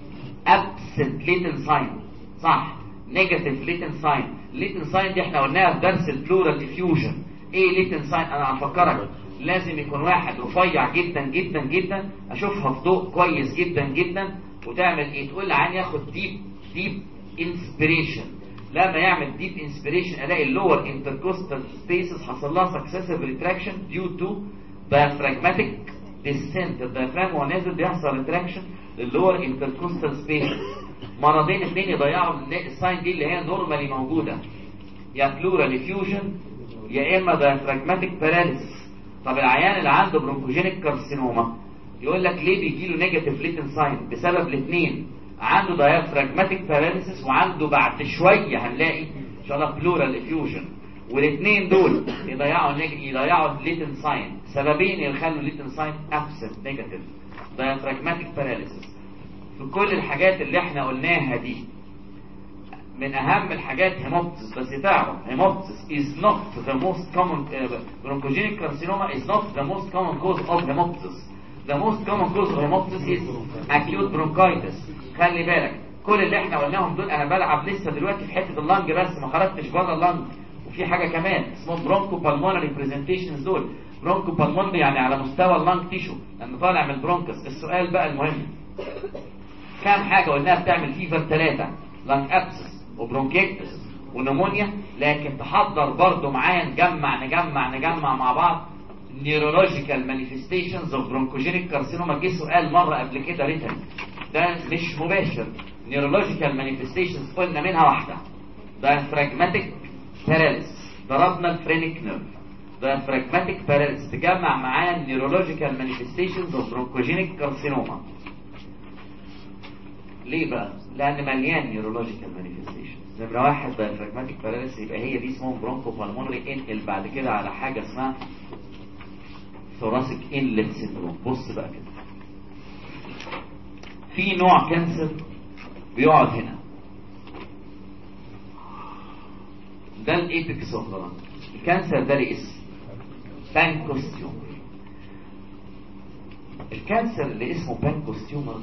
ابسنت ليتن ساين، صح، نيجاتيف ليتن ساين. ليتن ساين دي احنا قلناها في درس البلورال ديفيوجن. ايه ليتن ساين؟ انا هفكرك، لازم يكون واحد رفيع جدا جدا جدا، اشوفها في ضوء كويس جدا جدا، وتعمل ايه؟ تقول عن ياخد ديب ديب انسبيريشن. لما يعمل ديب انسبيريشن الاقي اللور انتركوستال سبيسز حصل لها سكسيسيف ريتراكشن ديو تو diaphragmatic descent. الدايفرام وهو نازل بيحصل ريتراكشن للور انتركوستال سبيسز. مرضين اثنين يضيعوا الساين دي اللي هي نورمالي موجوده، يا بلورال افيوجن يا اما diaphragmatic paralysis. طب العيان اللي عنده برونكوجينيك كارسينوما يقول لك ليه بيجي له نيجاتيف ليتن ساين؟ بسبب الاثنين، عنده diaphragmatic paralysis وعنده بعد شويه هنلاقي ان شاء الله بلورال افيوجن، والاثنين دول يضيعوا يضيعوا الليتن ساين. سببين يخلوا الليتن ساين ابسنت نيجاتيف diaphragmatic paralysis. في كل الحاجات اللي احنا قلناها دي من اهم الحاجات هيموبتس. بس تعرف هيموبتس is not the most common uh, bronchogenic carcinoma is not the most common cause of hemoptysis. The most common cause of hemoptysis is acute bronchitis. خلي بالك كل اللي احنا قلناهم دول انا بلعب لسه دلوقتي في حته اللنج بس، ما خرجتش بره اللنج. وفي حاجه كمان اسمه برونكو بالمونري بريزنتيشنز. دول برونكو بالمونري يعني على مستوى اللنج تيشو لانه طالع من البرونكس. السؤال بقى المهم، كام حاجه قلناها بتعمل فيفر؟ ثلاثه، لانج ابسس وبرونكيكتس ونمونيا. لكن تحضر برضو معايا نجمع نجمع نجمع مع بعض نيورولوجيكال مانيفستيشنز اوف برونكوجينيك كارسينوما. جه سؤال مره قبل كده ريتن، ده مش مباشر. نيورولوجيكال مانيفستيشنز قلنا منها واحده diaphragmatic paralysis، ضربنا الفرينك نيرف. diaphragmatic paralysis تجمع معايا النيورولوجيكال مانيفستيشنز اوف برونكوجينيك كارسينوما. ليه بقى؟ لان مليان نيورولوجيكال مانيفستيشنز. نمره واحد diaphragmatic paralysis، يبقى هي دي اسمهم برونكو بالمونري. انقل بعد كده على حاجه اسمها ثوراسيك انلت سيندروم. بص بقى كده، في نوع كانسر بيقعد هنا، ده الايبكس اوف ذا. الكانسر ده ليه اسم، بانكوستيومر. الكانسر اللي اسمه بانكوستيومر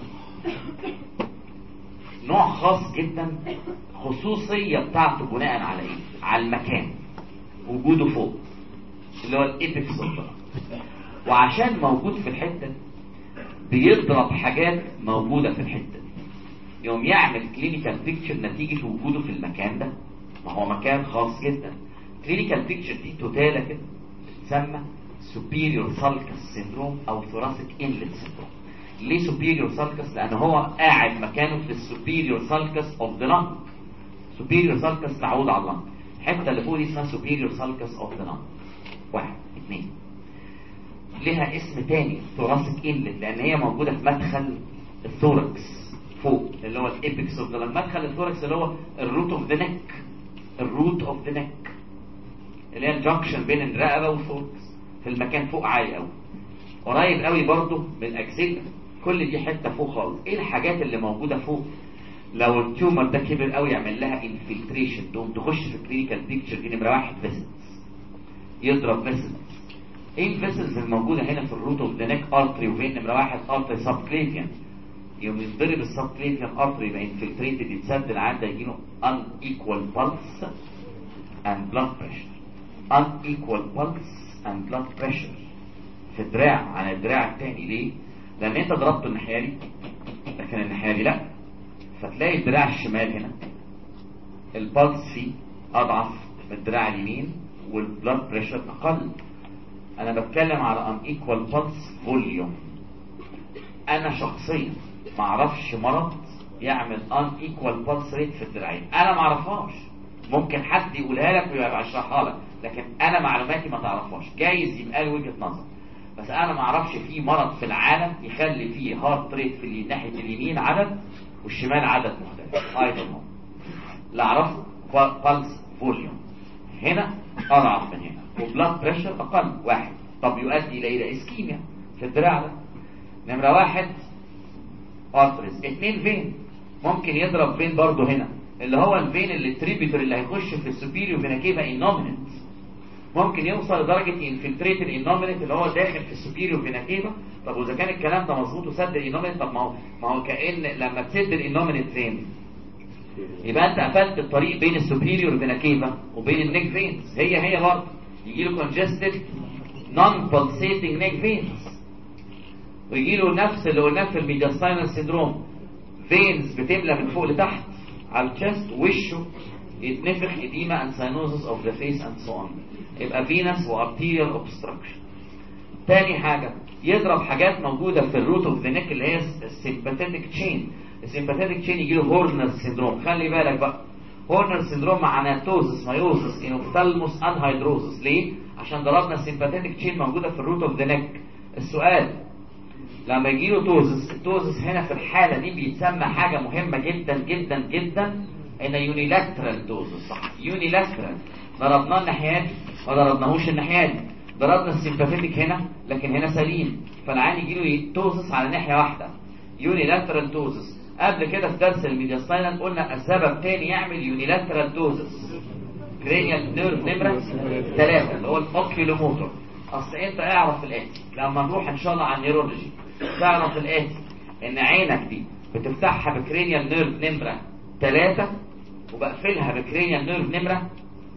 نوع خاص جدا، خصوصيه بتاعته بناء على ايه؟ على المكان، وجوده فوق اللي هو الايبكس اوف ذا. وعشان موجود في الحته بيضرب حاجات موجوده في الحته دي، يوم يعمل كلينيكال بيكتشر نتيجه وجوده في المكان ده. ما هو مكان خاص جدا. كلينيكال بيكتشر دي توتاله كده تسمى سوبيريور سالكس سيندروم او ثوراسيك انلت سيندروم. ليه سوبيريور سالكس؟ لان هو قاعد مكانه في السوبيريور سالكس اوف ذا لانج. سوبيريور سالكس تعود على اللانج، الحته اللي فوق دي اسمها سوبيريور سالكس اوف ذا لانج. واحد اثنين، لها اسم تاني ثوراسيك انلت لان هي موجوده في مدخل الثوركس فوق اللي هو الابيكس اوف ذا لانج. مدخل الثوركس اللي هو الروت اوف ذا نيك، الروت اوف ذا نيك اللي هي الجنكشن بين الرقبه والثوركس، في المكان فوق عالي قوي، قريب قوي برضو من الاكسيلا. كل دي حته فوق خالص. ايه الحاجات اللي موجوده فوق؟ لو التيومر ده كبر قوي يعمل لها انفلتريشن، تقوم تخش في الكلينيكال بيكتشر دي. نمره واحد فيسلز، يضرب فيسلز. ايه الفيسلز الموجوده هنا في الروت اوف ذا نيك؟ ارتري وفين. نمره واحد ارتري سبكليفيان، يوم يضرب السبكليفيان ارتري يبقى انفلتريتد، يتسد العاده، يجيله ان ايكوال بالس اند بلاد بريشر. ان ايكوال بالس اند بلاد بريشر في دراع عن الدراع الثاني. ليه؟ لان انت ضربته الناحيه دي لكن الناحيه دي لا. فتلاقي الدراع الشمال هنا البلس فيه اضعف من الدراع اليمين والبلاد بريشر اقل. انا بتكلم على ان ايكوال بلس فوليوم. انا شخصيا ما اعرفش مرض يعمل ان ايكوال بلس ريت في الدراعين، انا ما اعرفهاش. ممكن حد يقولها لك ويبقى يشرحها لك، لكن انا معلوماتي ما تعرفهاش. جايز يبقى له وجهه نظر، بس انا ما اعرفش في مرض في العالم يخلي فيه هارت ريت في ناحيه اليمين عدد والشمال عدد مختلف. اي دونت نو. اللي اعرفه بلس فوليوم هنا اضعف من هنا وبلاد بريشر اقل واحد. طب يؤدي الى الى اسكيميا في الدراع ده. نمره واحد ارتريز. اتنين فين ممكن يضرب فين برضه هنا، اللي هو الفين اللي التريبيتور اللي هيخش في السوبيريور فينا كيفا انوميننت. ممكن يوصل لدرجه انفلتريت الانوميننت اللي هو داخل في السوبيريور فينا كيفا. طب واذا كان الكلام ده مظبوط وسد الانوميننت، طب ما هو ما هو كأن لما تسد الانوميننت فين يبقى انت قفلت الطريق بين السوبيريور فينا كيفا وبين النيك فينز. هي هي برضه يجي له كونجستد نون بالسيتنج نيك فينز، ويجي له نفس اللي قلناه في الميدياستاينال سيندروم، فينز بتملى من فوق لتحت على الشست، وشه يتنفخ اديما and cyanosis of the face and so on. يبقى فينس وارتيريال اوبستراكشن. تاني حاجه يضرب حاجات موجوده في الروت اوف ذا نيك اللي هي السيمباثيتك تشين. السيمباثيتك تشين يجي له هورنر سيندروم. خلي بالك بقى، هورنر سيندروم مع ناتوزس مايوزس انوفثالموس انهيدروزس. ليه؟ عشان ضربنا السيمباثيتك تشين موجوده في الروت اوف ذا نيك. السؤال لما يجي له توزس، التوزس هنا في الحاله دي بيتسمى حاجه مهمه جدا جدا جدا، ان يونيلاترال توزس. صح، يونيلاترال. ضربناه الناحيه دي ما ضربناهوش الناحيه دي، ضربنا السيمباثيتك هنا لكن هنا سليم، فالعين يجي له توزس على ناحيه واحده، يونيلاترال توزس. قبل كده في درس الميدياستاينال قلنا السبب تاني يعمل يونيلاترال توزس كرينيال نيرف نمره ثلاثة اللي هو الاوكيولوموتور. اصل انت اعرف الاتي لما نروح ان شاء الله على النيرولوجي، تعرف الاتي ان عينك دي بتفتحها بكرينيال نيرف نمره ثلاثة وبقفلها بكرينيال نيرف نمره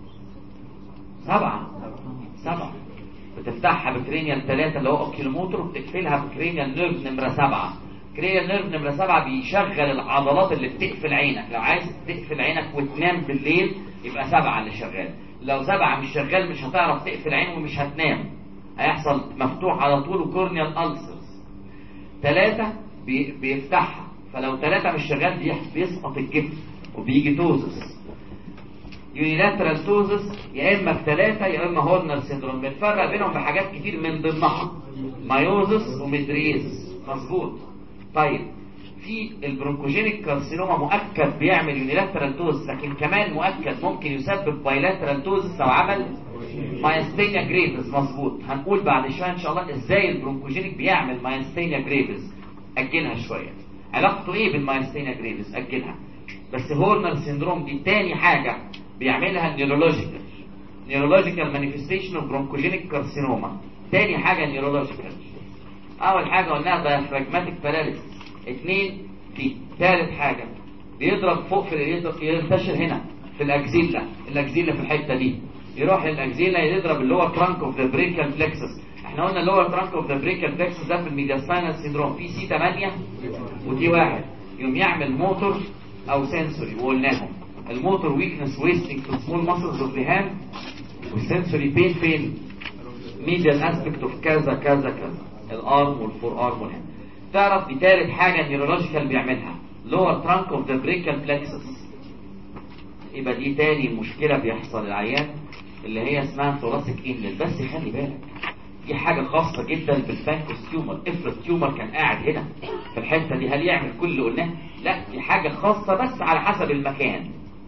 سبعة. سبعة بتفتحها بكرينيال ثلاثة اللي هو اوكيولوموتور، وبتقفلها بكرينيال نيرف نمره سبعة. كرينيال نيرف نمره سبعة بيشغل العضلات اللي بتقفل عينك. لو عايز تقفل عينك وتنام بالليل يبقى سبعة اللي شغال. لو سبعة مش شغال مش هتعرف تقفل عين ومش هتنام، هيحصل مفتوح على طول وكورنيال ألسرز. ثلاثة بي بيفتحها، فلو ثلاثة مش شغال بيسقط الجفن وبيجي توزس. يونيلاترال توزس يا اما بثلاثة يا اما هورنر سيندروم. بنفرق بينهم بحاجات كتير من ضمنها مايوزس وميدريز. مظبوط. طيب في البرونكوجينيك كارسينوما مؤكد بيعمل يونيلاترال توزس، لكن كمان مؤكد ممكن يسبب بايلاترال توزس لو عمل مايستينيا جريفز. مظبوط. هنقول بعد شويه ان شاء الله ازاي البرونكوجينيك بيعمل مايستينيا جريفز. اجلها شويه. علاقته ايه بالمايستينيا جريفز؟ اجلها. بس هورنر سيندروم دي تاني حاجه بيعملها النيورولوجيكال نيورولوجيكال مانيفستيشن اوف برونكوجينيك كارسينوما. تاني حاجه نيورولوجيكال. اول حاجه قلناها دايفراجماتيك باراليسيس. اثنين في ثالث حاجه بيضرب فوق في ينتشر هنا في الاكزيلا. الاكزيلا في الحته دي يروح للاكزيلا يضرب اللي هو ترانك اوف ذا بريكال فلكسس. احنا قلنا اللي هو ترانك اوف ذا بريكال فلكسس ده في الميدياستاينال سيندروم في سي ثمانية ودي واحد، يوم يعمل موتور او سنسوري. وقلناهم الموتور ويكنس ويستنج تو سمول ماسلز اوف ذا هاند، والسنسوري بين فين ميديال اسبكت اوف كذا كذا كذا الارم والفور ارم والهاند. تعرف دي ثالث حاجه نيورولوجيكال بيعملها لور ترانك اوف ذا بريكال فلكسس. يبقى دي تاني مشكله بيحصل العيان اللي هي اسمها ثوراسيك انلت. بس خلي بالك دي حاجه خاصه جدا بالبانكوس تيومر. افرض تيومر كان قاعد هنا في الحته دي، هل يعمل كل اللي قلناه؟ لا، دي حاجه خاصه بس على حسب المكان.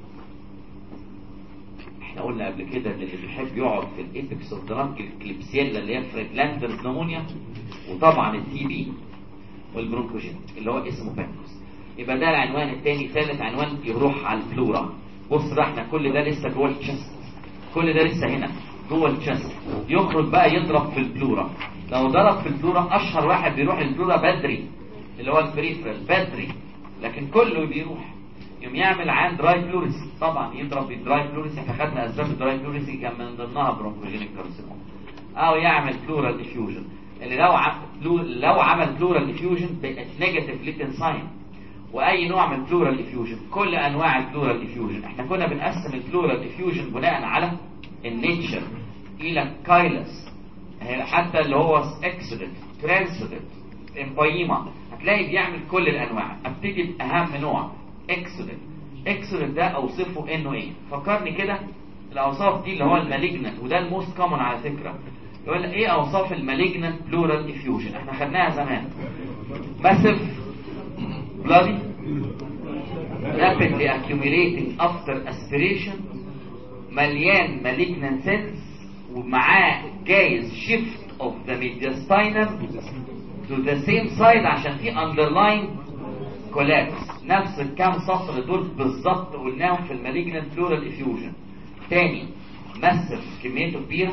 احنا قلنا قبل كده ان اللي بيحب يقعد في الايبكس اوف درانك الكليبسيلا اللي هي فريدلاندرز نمونيا، وطبعا التي بي والبرونكوجين اللي هو اسمه بانكوس. يبقى ده العنوان الثاني. ثالث عنوان يروح على الفلورا. بص بقى احنا كل ده لسه جوه التشست، كل ده لسه هنا جوه التشست. يخرج بقى يضرب في الفلورا. لو ضرب في الفلورا اشهر واحد بيروح الفلورا بدري اللي هو البريفرال بدري، لكن كله بيروح يوم يعمل عن دراي بلوريسي. طبعا يضرب بالدراي بلوريسي. احنا خدنا اسباب الدراي بلوريسي كان من ضمنها برونكوجينيك كارسينوما. او يعمل بلورال ديفيوجن اللي لو عمل لو عمل بلورال ديفيوجن بقت نيجاتيف ليتن ساين، واي نوع من بلورال افيوجن، كل انواع البلورال افيوجن. احنا كنا بنقسم البلورال افيوجن بناء على النيتشر الى كايلس، حتى اللي هو اكسودنت ترانسودنت امبايما، هتلاقي بيعمل كل الانواع. ابتدي باهم نوع اكسودنت. اكسودنت ده اوصفه انه ايه؟ فكرني كده الاوصاف دي اللي هو المالجنت، وده الموست كومن على فكره. يقول لك ايه اوصاف المالجنت بلورال افيوجن؟ احنا خدناها زمان. ماسيف بلادي rapidly accumulating after aspiration، مليان malignant cells، ومعاه جايز shift of the mediastinum to the same side عشان في underlying collapse. نفس الكام سطر دول بالظبط قلناهم في المالجنت بلورال افيوجن. تاني ماسيف كميته كبيره،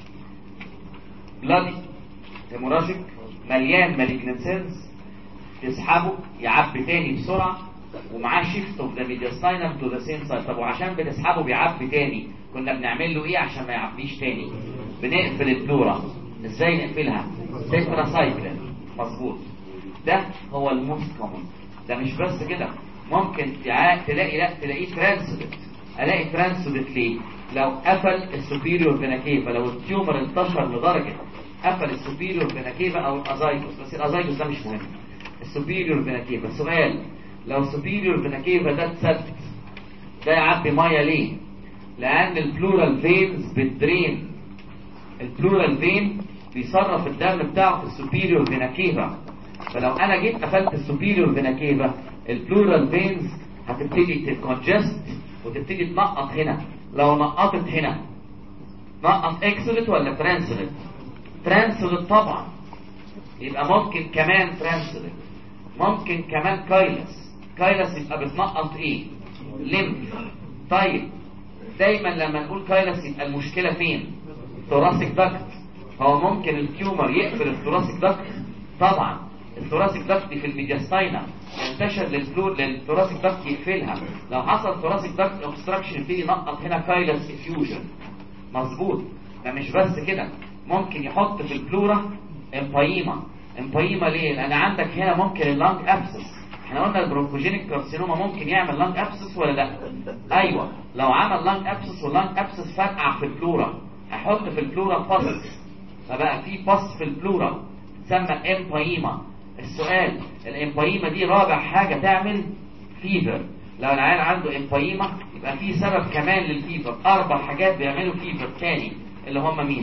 بلادي هيموراجيك، مليان malignant cells، تسحبه يعبي تاني بسرعه، ومعاه شيفت اوف ذا ميدياستاينم تو ذا سيم سايد. طب وعشان بتسحبه بيعبي تاني كنا بنعمل له ايه عشان ما يعبيش تاني؟ بنقفل البلورا. ازاي نقفلها؟ تتراسايكلين. مظبوط، ده هو الموست كومن. ده مش بس كده، ممكن تلاقي لا تلاقيه ترانسودت. الاقي ترانسودت ليه؟ لو قفل السوبيريور فينا كيفا، لو التيومر انتشر لدرجه قفل السوبيريور فينا كيفا او الازايكوس، بس الازايكوس ده مش مهم، السوبيريور فينا كيفا. سؤال، لو السوبيريور فينا كيفا ده اتثبت، ده يعبي ميه ليه؟ لان البلورال فينز بتدرين، البلورال فين بيصرف الدم بتاعه في السوبيريور فينا كيفا. فلو انا جيت قفلت السوبيريور فينا كيفا، البلورال فينز هتبتدي تتكونجست وتبتدي تنقط هنا. لو نقطت هنا، نقط اكسلت ولا ترانسلت؟ ترانسلت طبعا، يبقى ممكن كمان ترانسلت، ممكن كمان كايلس. كايلس يبقى بتنقط ايه؟ ليمف. طيب دايما لما نقول كايلس يبقى المشكله فين؟ ثوراسيك داكت. هو ممكن التيومر يقفل الثوراسيك داكت؟ طبعا الثوراسيك داكت في الميدياستاينا ينتشر للفلور للثوراسيك داكت يقفلها. لو حصل ثوراسيك داكت اوبستراكشن يبتدي ينقط هنا كايلس افيوجن. مظبوط. ده مش بس كده، ممكن يحط في البلورا امبايما. امبايما ليه؟ لان عندك هنا ممكن اللانج ابسس. احنا قلنا البرونكوجينيك كارسينوما ممكن يعمل لانج ابسس ولا لا؟ ايوه، لو عمل لانج ابسس واللانج ابسس فرقع في البلورا، هحط في البلورا باس، فبقى في باس في البلورا تسمى امبايما. السؤال، الامبايما دي رابع حاجه تعمل فيفر. لو العيال عنده امبايما يبقى في سبب كمان للفيفر. اربع حاجات بيعملوا فيفر تاني اللي هم مين؟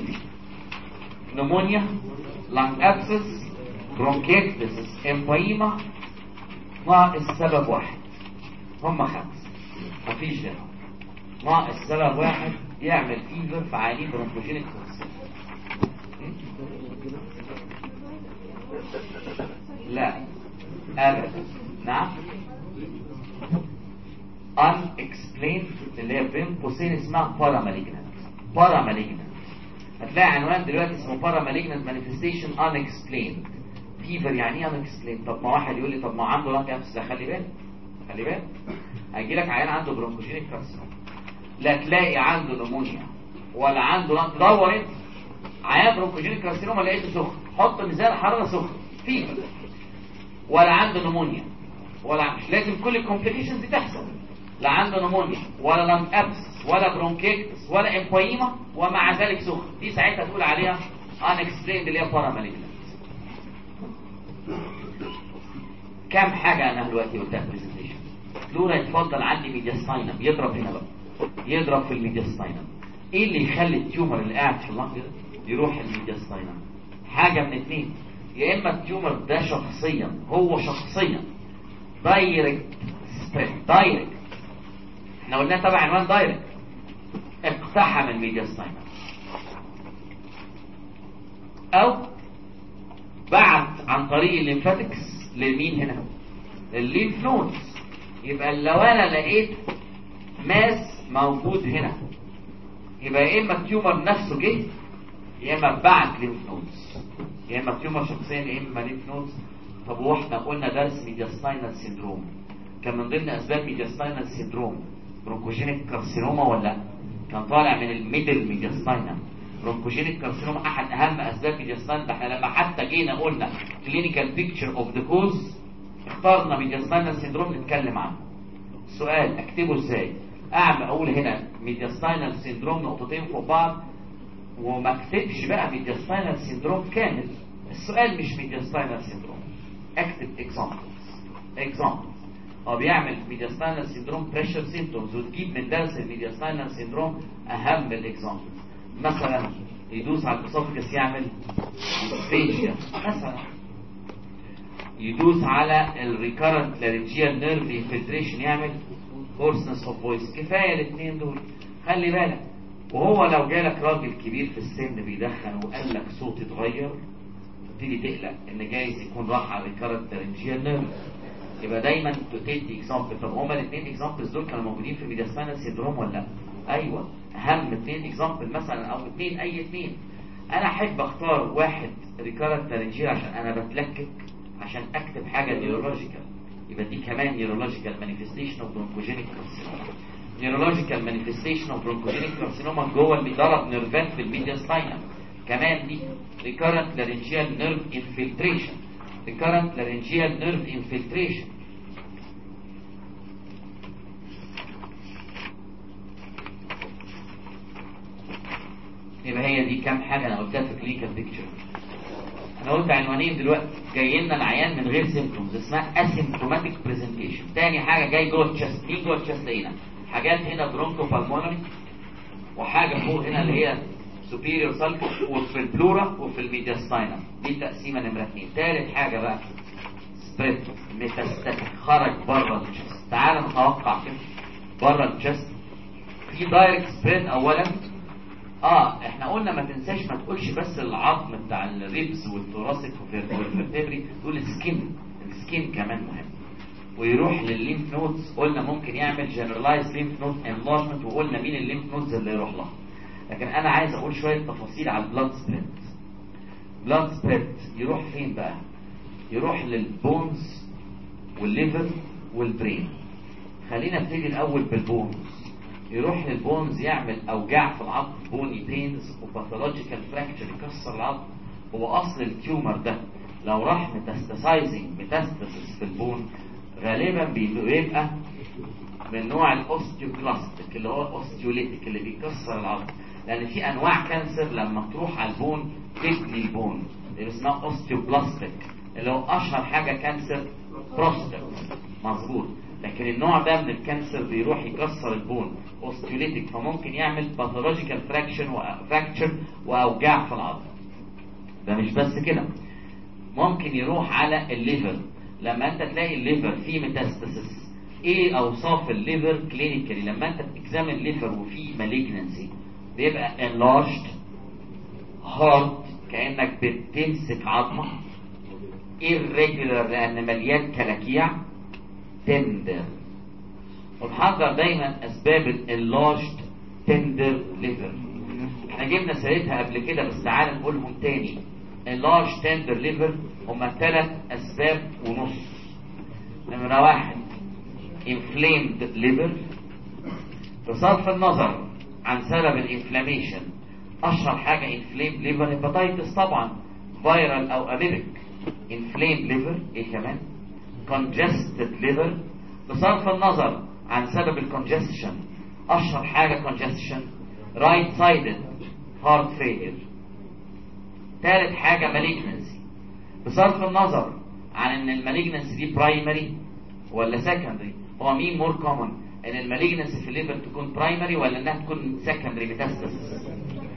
نمونيا، لانج ابسس، برونكيتس، امبايما، ناقص سبب واحد. هم خمسه، مفيش غيرهم. ناقص سبب واحد يعمل فيفر في عيانين برونكوجينيك كارسينوما. لا ابدا. نعم، unexplained اللي هي بين قوسين اسمها paramalignant. paramalignant هتلاقي عنوان دلوقتي اسمه paramalignant manifestation unexplained fever. يعني ايه unexplained؟ طب ما واحد يقول لي طب ما عنده لانج ابسس، خلي بالك خلي بالك هيجي لك عيان عنده برونكوجينيك كارسينوما، لا تلاقي عنده نمونيا ولا عنده لانج. دور انت عيان برونكوجينيك كارسينوما لقيته سخن، حط ميزان حراره سخن فيفر، ولا عنده نمونيا ولا مش لازم كل الكومبليكيشنز دي تحصل. لا عنده نمونيا ولا لانج ابسس ولا برونكيتس ولا امبايما، ومع ذلك سخن. دي ساعتها تقول عليها unexplained اللي هي paramalignant. كم حاجه انا دلوقتي قلتها في البرزنتيشن. لورا يتفضل عندي ميدياستاينم، يضرب هنا بقى، يضرب في الميدياستاينم. ايه اللي يخلي التيومر اللي قاعد في اللنج ده يروح الميدياستاينم؟ حاجه من اتنين، يا اما التيومر ده شخصيا هو شخصيا دايركت سبريد، دايركت احنا قلنا تبع عنوان دايركت، اقتحم الميدياستاينم، او بعت عن طريق الليمفاتكس لمين هنا؟ الليمف نودز. يبقى لو انا لقيت ماس موجود هنا، يبقى يا اما التيومر نفسه جه، يا اما بعت ليمف نودز، يا اما التيومر شخصيا يا اما ليمف نودز. طب واحنا قلنا درس ميدياستاينال سيندروم، كان من ضمن اسباب ميدياستاينال سيندروم برونكوجينيك كارسينوما ولا لا؟ كان طالع من الميدل ميدياستاينال. برونكوجينيك كارسينوما احد اهم اسباب ميدياستاينال. احنا لما حتى جينا قلنا كلينيكال بيكتشر اوف ذا كوز اخترنا ميدياستاينال سيندروم نتكلم عنه. السؤال اكتبه ازاي؟ اعمل اقول هنا ميدياستاينال سيندروم نقطتين فوق بعض وما اكتبش بقى ميدياستاينال سيندروم كامل. السؤال مش ميدياستاينال سيندروم، اكتب اكزامبلز. اكزامبلز هو بيعمل ميدياستاينال سيندروم بريشر سيمبتومز وتجيب من درس الميدياستاينال سيندروم اهم الاكزامبلز. مثلا يدوس على الاسوفجس يعمل اسفيجيا مثلا، يدوس على الريكارنت لارنجيال نيرف انفلتريشن يعمل هورسنس اوف فويس. كفايه الاثنين دول. خلي بالك وهو لو جالك راجل كبير في السن بيدخن وقال لك صوتي اتغير تبتدي تقلق ان جايز يكون راح على الريكارنت لارنجيال نيرف. يبقى دايما تدي اكزامبل. طب هما الاثنين اكزامبلز دول كانوا موجودين في ميدياستاينال سيندروم ولا لا؟ ايوه، اهم اثنين اكزامبل مثلا او اثنين اي اثنين. انا احب اختار واحد ريكارنت لارنجيال عشان انا بتلكك عشان اكتب حاجه نيورولوجيكال. يبقى دي كمان نيورولوجيكال مانيفستيشن اوف برونكوجينيك كارسينوما. نيورولوجيكال مانيفستيشن اوف برونكوجينيك كارسينوما جوه اللي ضرب نيرفات في الميدياستاينال. كمان دي ريكارنت لارنجيال نيرف انفلتريشن. ريكارنت لارنجيال نيرف انفلتريشن. يبقى هي دي كام حاجه انا قلتها في كلينيكال بيكتشر. انا قلت عنوانين دلوقتي. جاي لنا العيان من غير سيمبتومز اسمها اسيمبتوماتيك برزنتيشن. تاني حاجه جاي جوه التشست. مين جوه التشست؟ لقينا حاجات هنا برونكو بالمونري وحاجه فوق هنا اللي هي سوبيريور سالكس وفي البلورا وفي الميدياستاينال. دي التقسيمه نمره اثنين. ثالث حاجه بقى سبريد ميتاستاتيك خرج بره التشست. تعال نتوقع كده بره التشست في دايركت سبريد. اولا اه احنا قلنا ما تنساش ما تقولش بس العظم بتاع الريبس والثوراسيك والفيرتبري، تقول السكين. السكين كمان مهم. ويروح للليمف نودز. قلنا ممكن يعمل جنرالايز ليمف نود انلارجمنت وقلنا مين الليمف نودز اللي يروح لها. لكن انا عايز اقول شويه تفاصيل على البلاد سبريد. بلاد سبريد يروح فين بقى؟ يروح للبونز والليفر والبرين. خلينا نبتدي الاول بالبونز. يروح للبونز يعمل اوجاع في العظم، بوني بينز وباثولوجيكال فراكتشر يكسر العظم. هو اصل التيومر ده لو راح ميتاستاسايزنج ميتاستاسيس في البون غالبا بيبقى من نوع الاوستيوكلاستيك اللي هو الاوستيوليتيك اللي بيكسر العظم. لان في انواع كانسر لما تروح على البون تبني البون اللي اسمها اوستيوبلاستيك اللي هو اشهر حاجه كانسر بروستات. مظبوط. لكن النوع ده من الكانسر بيروح يكسر البون اوستيوليتيك فممكن يعمل باثولوجيكال فراكشن وفراكتشر واوجاع في العظم. ده مش بس كده، ممكن يروح على الليفر. لما انت تلاقي الليفر فيه ميتاستاسيس، ايه اوصاف الليفر كلينيكالي؟ لما انت بتكزامن الليفر وفيه مالجنسي بيبقى enlarged hard كانك بتمسك عظمه، irregular لان مليان كلاكيع، tender. ونحضر دايما اسباب enlarged tender liver. احنا جبنا سيرتها قبل كده بس تعال نقولهم تاني. enlarged tender liver هما ثلاث اسباب ونص. نمرة واحد inflamed liver. بصرف النظر عن سبب الانفلاميشن اشهر حاجة inflamed liver هيباتايتس طبعا، viral او اميبك. inflamed liver ايه كمان؟ congested liver. بصرف النظر عن سبب الكونجستشن اشهر حاجة congestion right sided heart failure. ثالث حاجة malignancy. بصرف النظر عن ان المالجنسي دي برايمري ولا سكندري. هو مين مور كومن؟ ان المالجنسي في الليفر تكون برايمري ولا انها تكون سكندري ميتاستاسيس؟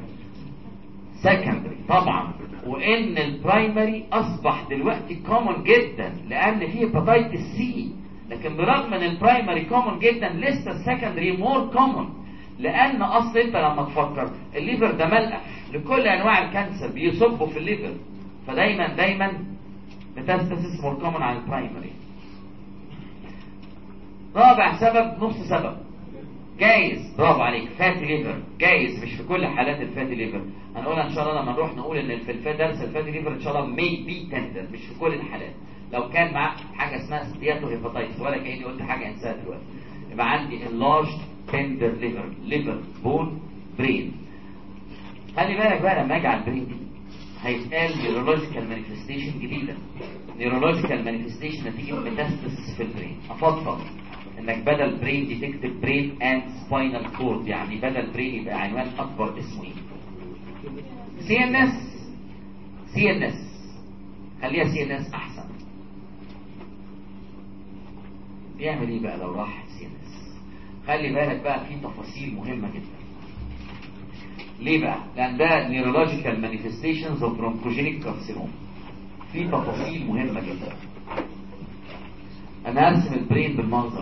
سكندري طبعا. وان البرايمري اصبح دلوقتي كومن جدا لان فيه هيباتايتس سي. لكن برغم ان البرايمري كومن جدا لسه السكندري مور كومن. لان اصل انت لما تفكر الليفر ده ملقف لكل انواع الكانسر بيصبوا في الليفر، فدايما دايما ميتاستاسيس مور كومن عن البرايمري. رابع سبب نص سبب جايز، برافو عليك، فاتي ليفر. جايز مش في كل حالات الفاتي ليفر. هنقولها ان شاء الله لما نروح نقول ان في الفات درس الفاتي ليفر ان شاء الله may be tender، مش في كل الحالات. لو كان معاه حاجه اسمها ستياتو هيباتايتس ولا كاني قلت حاجه انساها دلوقتي، يبقى عندي enlarged tender liver liver bone brain. خلي بالك بقى لما اجي على البرين دي هيتقال نيورولوجيكال مانيفستيشن جديده. نيورولوجيكال مانيفستيشن نتيجه ميتاستاسيس في البرين. افضل انك بدل برين دي تكتب برين اند سباينال كورد، يعني بدل برين يبقى عنوان اكبر اسمه ايه؟ سي ان اس. سي ان اس خليها سي ان اس احسن. يعمل ايه بقى لو راح سي ان اس؟ خلي بالك بقى في تفاصيل مهمه جدا. ليه بقى؟ لان ده نيورولوجيكال مانيفستيشنز اوف برونكوجينيك كارسينوم. في تفاصيل مهمه جدا. انا هرسم البرين بالمنظر.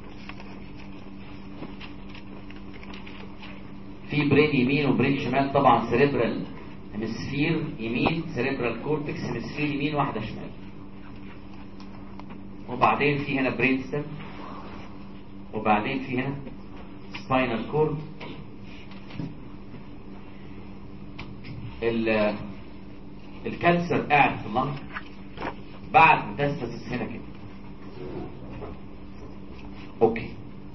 في برين يمين وبرين شمال، طبعا سيريبرال هيمسفير يمين، سيريبرال كورتكس هيمسفير يمين، واحده شمال. وبعدين في هنا برين ستيم، وبعدين في هنا سباينال كورد. الكانسر قاعد في اللنج بعد ميتاستاسيس هنا كده. اوكي،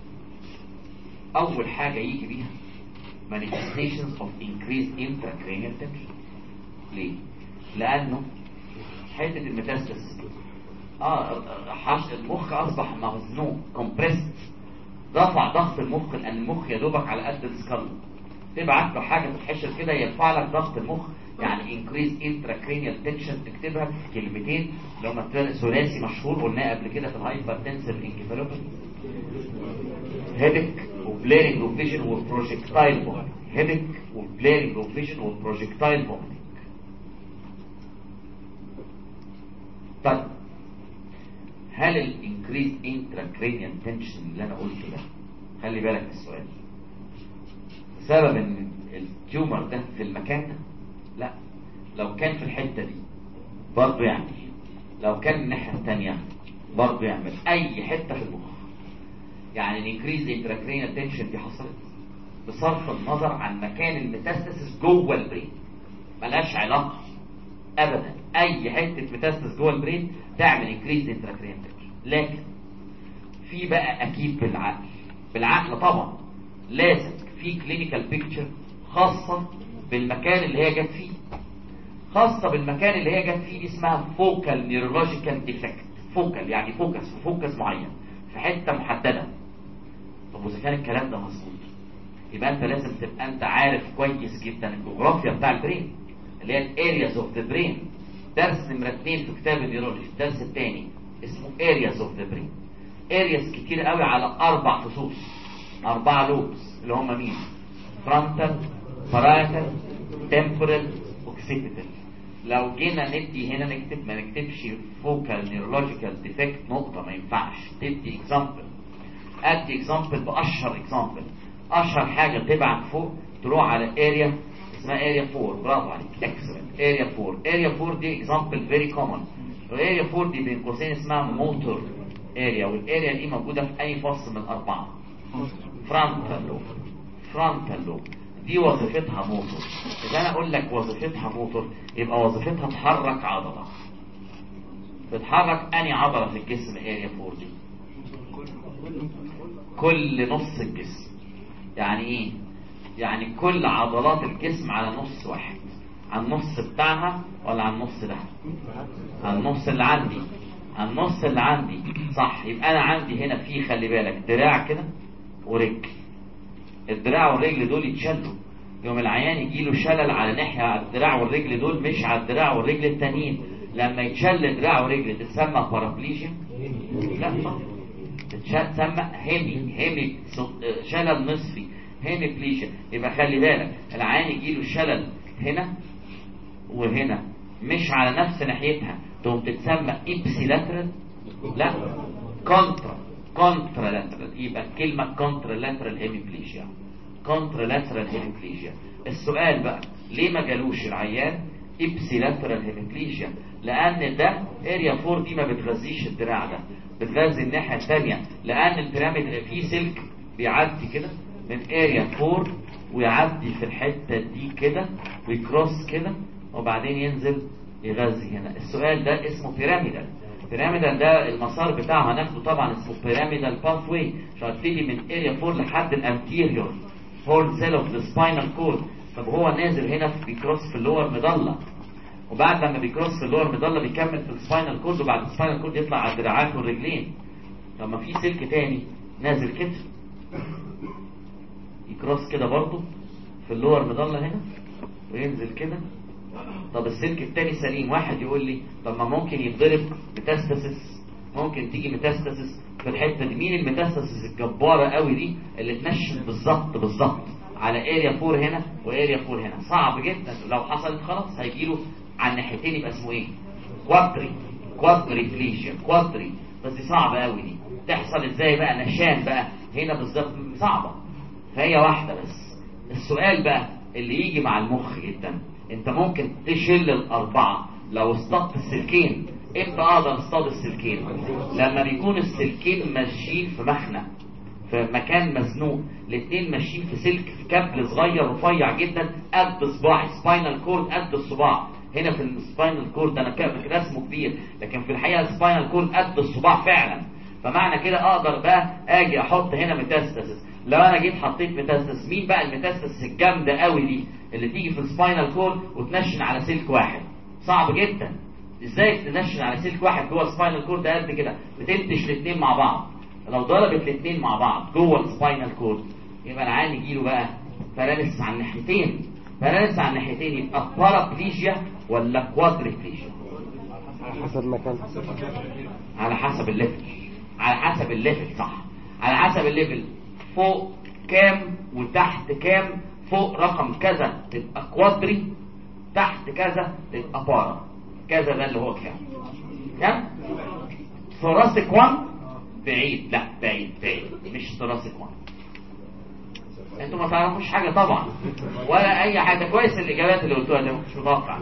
اول حاجه يجي بيها manifestations of increased intracranial tension. ليه؟ لانه حته الميتاستاسيس اه حش المخ اصبح مخزوق كومبريست، رفع ضغط المخ، لان المخ يا دوبك على قد السكال. تبعت له حاجه تتحشر كده يرفع لك ضغط المخ، يعني انكريز انتراكرينيال تنشن. تكتبها في كلمتين لو ما ثلاثي مشهور قلناه قبل كده في الهايبرتنسيف انكفالوباثي. هيدك وبليرنج اوف فيجن وبروجكتايل فوميتنج. هيدك وبليرنج اوف فيجن وبروجكتايل فوميتنج. طيب هل الانكريز انتراكرينيال تنشن اللي انا قلته ده، خلي بالك من السؤال، سبب ان التيومر ده في المكان ده؟ لا، لو كان في الحته دي برضه يعمل، لو كان الناحيه الثانيه برضه يعمل، اي حته في المخ. يعني الانكريز انتراكرينيال تنشن دي حصلت بصرف النظر عن مكان الميتاستاسيس جوه البرين، ملهاش علاقه ابدا. اي حته ميتاستاسيس جوه البرين تعمل انكريز انتراكرينيال تنشن. لكن في بقى اكيد بالعقل، بالعقل طبعا لازم في كلينيكال بيكتشر خاصه بالمكان اللي هي جت فيه. خاصه بالمكان اللي هي جت فيه دي اسمها فوكال نيورولوجيكال ديفكت. فوكال يعني فوكس، فوكس معين في حته محدده. طب واذا كان الكلام ده مظبوط، يبقى انت لازم تبقى انت عارف كويس جدا الجغرافيا بتاع البرين اللي هي الارياز اوف ذا برين. درس نمره اتنين في كتاب النيورولوجي، الدرس الثاني اسمه ارياز اوف ذا برين. ارياز كتير قوي على اربع فصوص، اربعه لوبس اللي هم مين؟ فرونتال، بارايتال، تمبورال، اوكسيبيتال. لو جينا ندي هنا نكتب، ما نكتبش فوكال نيورولوجيكال ديفكت نقطه، ما ينفعش. تدي اكزامبل، ادي اكزامبل باشهر اكزامبل. اشهر حاجه تبعت فوق تروح على اريا اسمها اريا أربعة. برافو عليك، اكسلنت. اريا أربعة، اريا أربعة دي اكزامبل فيري كومن. واريا أربعة دي بين قوسين اسمها موتور اريا، والاريا دي موجوده في اي فص من الاربعه. فرونتال لوب، فرونتال لوب دي وظيفتها موتور. اذا انا اقول لك وظيفتها موتور، يبقى وظيفتها تحرك عضله. بتحرك اني عضله في الجسم اريا أربعة دي؟ كل نص الجسم. يعني ايه؟ يعني كل عضلات الجسم على نص واحد. على النص بتاعها ولا على النص ده؟ على النص اللي عندي، على النص اللي عندي صح. يبقى انا عندي هنا في، خلي بالك، دراع كده ورجل. الدراع والرجل دول يتشلوا، يوم العيان يجي له شلل على ناحيه على الدراع والرجل دول، مش على الدراع والرجل التانيين. لما يتشل دراع ورجل تتسمى بارابليجيا؟ لا طبعا، تتسمى هيمي هيمي شلل نصفي، هيميبليجيا. يبقى خلي بالك العيان يجي له شلل هنا وهنا مش على نفس ناحيتها، تقوم تتسمى إبسيلاترال؟ لا، كونترا كونترا لاترال. يبقى الكلمة كونترا لاترال هيميبليجيا، كونترا لاترال هيميبليجيا. السؤال بقى ليه ما جالوش العيان إبسيلاترال هيميبليجيا؟ لأن ده اريا أربعة دي ما بتغذيش الدراع ده، بتغذي الناحية الثانية. لأن البيراميد فيه سلك بيعدي كده من اريا أربعة ويعدي في الحتة دي كده ويكروس كده وبعدين ينزل يغذي هنا. السؤال ده اسمه بيراميدال. بيراميدال ده المسار بتاعه هناخده طبعا اسمه بيراميدال باث واي. هتبتدي من اريا أربعة لحد الانتيريور هورن سيل اوف ذا سباينال كورد. طب هو نازل هنا في بيكروس في اللور مضلة، وبعد لما بيكروس في اللور ميدالا بيكمل في السباينال كورد، وبعد السباينال كورد يطلع على الدراعات والرجلين. لما في سلك تاني نازل كده يكروس كده برضه في اللور ميدالا هنا وينزل كده. طب السلك التاني سليم. واحد يقول لي طب ما ممكن يتضرب ميتاستاسيس، ممكن تيجي ميتاستاسيس في الحته دي. مين الميتاستاسيس الجباره قوي دي اللي تنشن بالظبط بالظبط على اريا فور هنا واريا فور هنا؟ صعب جدا. لو حصلت خلاص هيجيله على الناحيتين، يبقى اسمه ايه؟ كوادري كوادري بليجيا كوادري. بس دي صعبه قوي دي. تحصل ازاي بقى؟ نشان بقى هنا بالظبط، صعبه. فهي واحده بس. السؤال بقى اللي يجي مع المخ جدا، انت ممكن تشيل الاربعه لو اصطدت السلكين. امتى اقدر اصطاد السلكين؟ لما بيكون السلكين ماشيين في مخنق، في مكان مزنوق، الاثنين ماشيين في سلك في كابل صغير رفيع جدا قد صباعي، سباينال كورد قد الصباع. هنا في السباينال كورد انا رسمه كبير، لكن في الحقيقه السباينال كورد قد الصباع فعلا. فمعنى كده اقدر بقى اجي احط هنا ميتاستاسيس. لو انا جيت حطيت ميتاستاسيس، مين بقى الميتاستاسيس الجامده قوي دي اللي تيجي في السباينال كورد وتنشن على سلك واحد؟ صعب جدا. ازاي تنشن على سلك واحد جوه السباينال كورد قد كده؟ بتنتش الاثنين مع بعض. لو ضربت الاثنين مع بعض جوه السباينال كورد يبقى العيان يجيله بقى باراليسيس على الناحيتين. باراليسيس على الناحيتين يبقى بارابليجيا ولا كوادريبليجيا؟ على حسب مكان، على حسب الليفل. على حسب الليفل، صح، على حسب الليفل. فوق كام وتحت كام؟ فوق رقم كذا تبقى كوادري، تحت كذا تبقى بارا. كذا ده اللي هو كام؟ كام؟ ثوراسيك واحد بعيد. لا بعيد بعيد، مش ثوراسيك واحد. انتوا ما تعرفوش حاجه طبعا ولا اي حاجه. كويس الاجابات اللي قلتوها دي مش متوقع.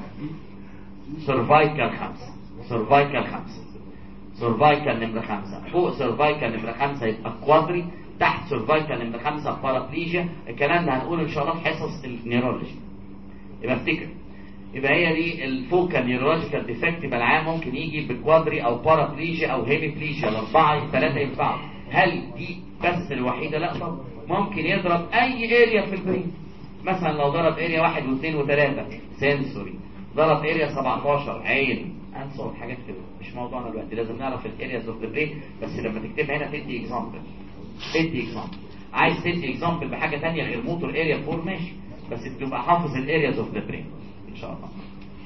سيرفايكال خمسه، سيرفايكال خمسه، سيرفايكال نمره خمسه. فوق سيرفايكال نمره خمسه يبقى كوادري، تحت سيرفايكال نمره خمسه بارابليجيا. الكلام ده هنقوله ان شاء الله في حصص النيورولوجي. يبقى افتكر، يبقى هي دي الفوكال نيورولوجيكال ديفكت. يبقى العام ممكن يجي بكوادري او بارابليجيا او هيميبليجيا. الاربعه ثلاثه ينفعوا. هل دي بس الوحيده؟ لا طبعا. ممكن يضرب اي اريا في البرين. مثلا لو ضرب اريا واحد واثنين وثلاثه سنسوري، ضرب اريا سبعتاشر عين، انصر حاجات كده. مش موضوعنا دلوقتي. لازم نعرف الارياز اوف ذا برين، بس لما تكتبها هنا تدي اكزامبل. تدي اكزامبل. عايز تدي اكزامبل بحاجه ثانيه غير موتور اريا فور ماشي، بس تبقى حافظ الارياز اوف ذا برين ان شاء الله.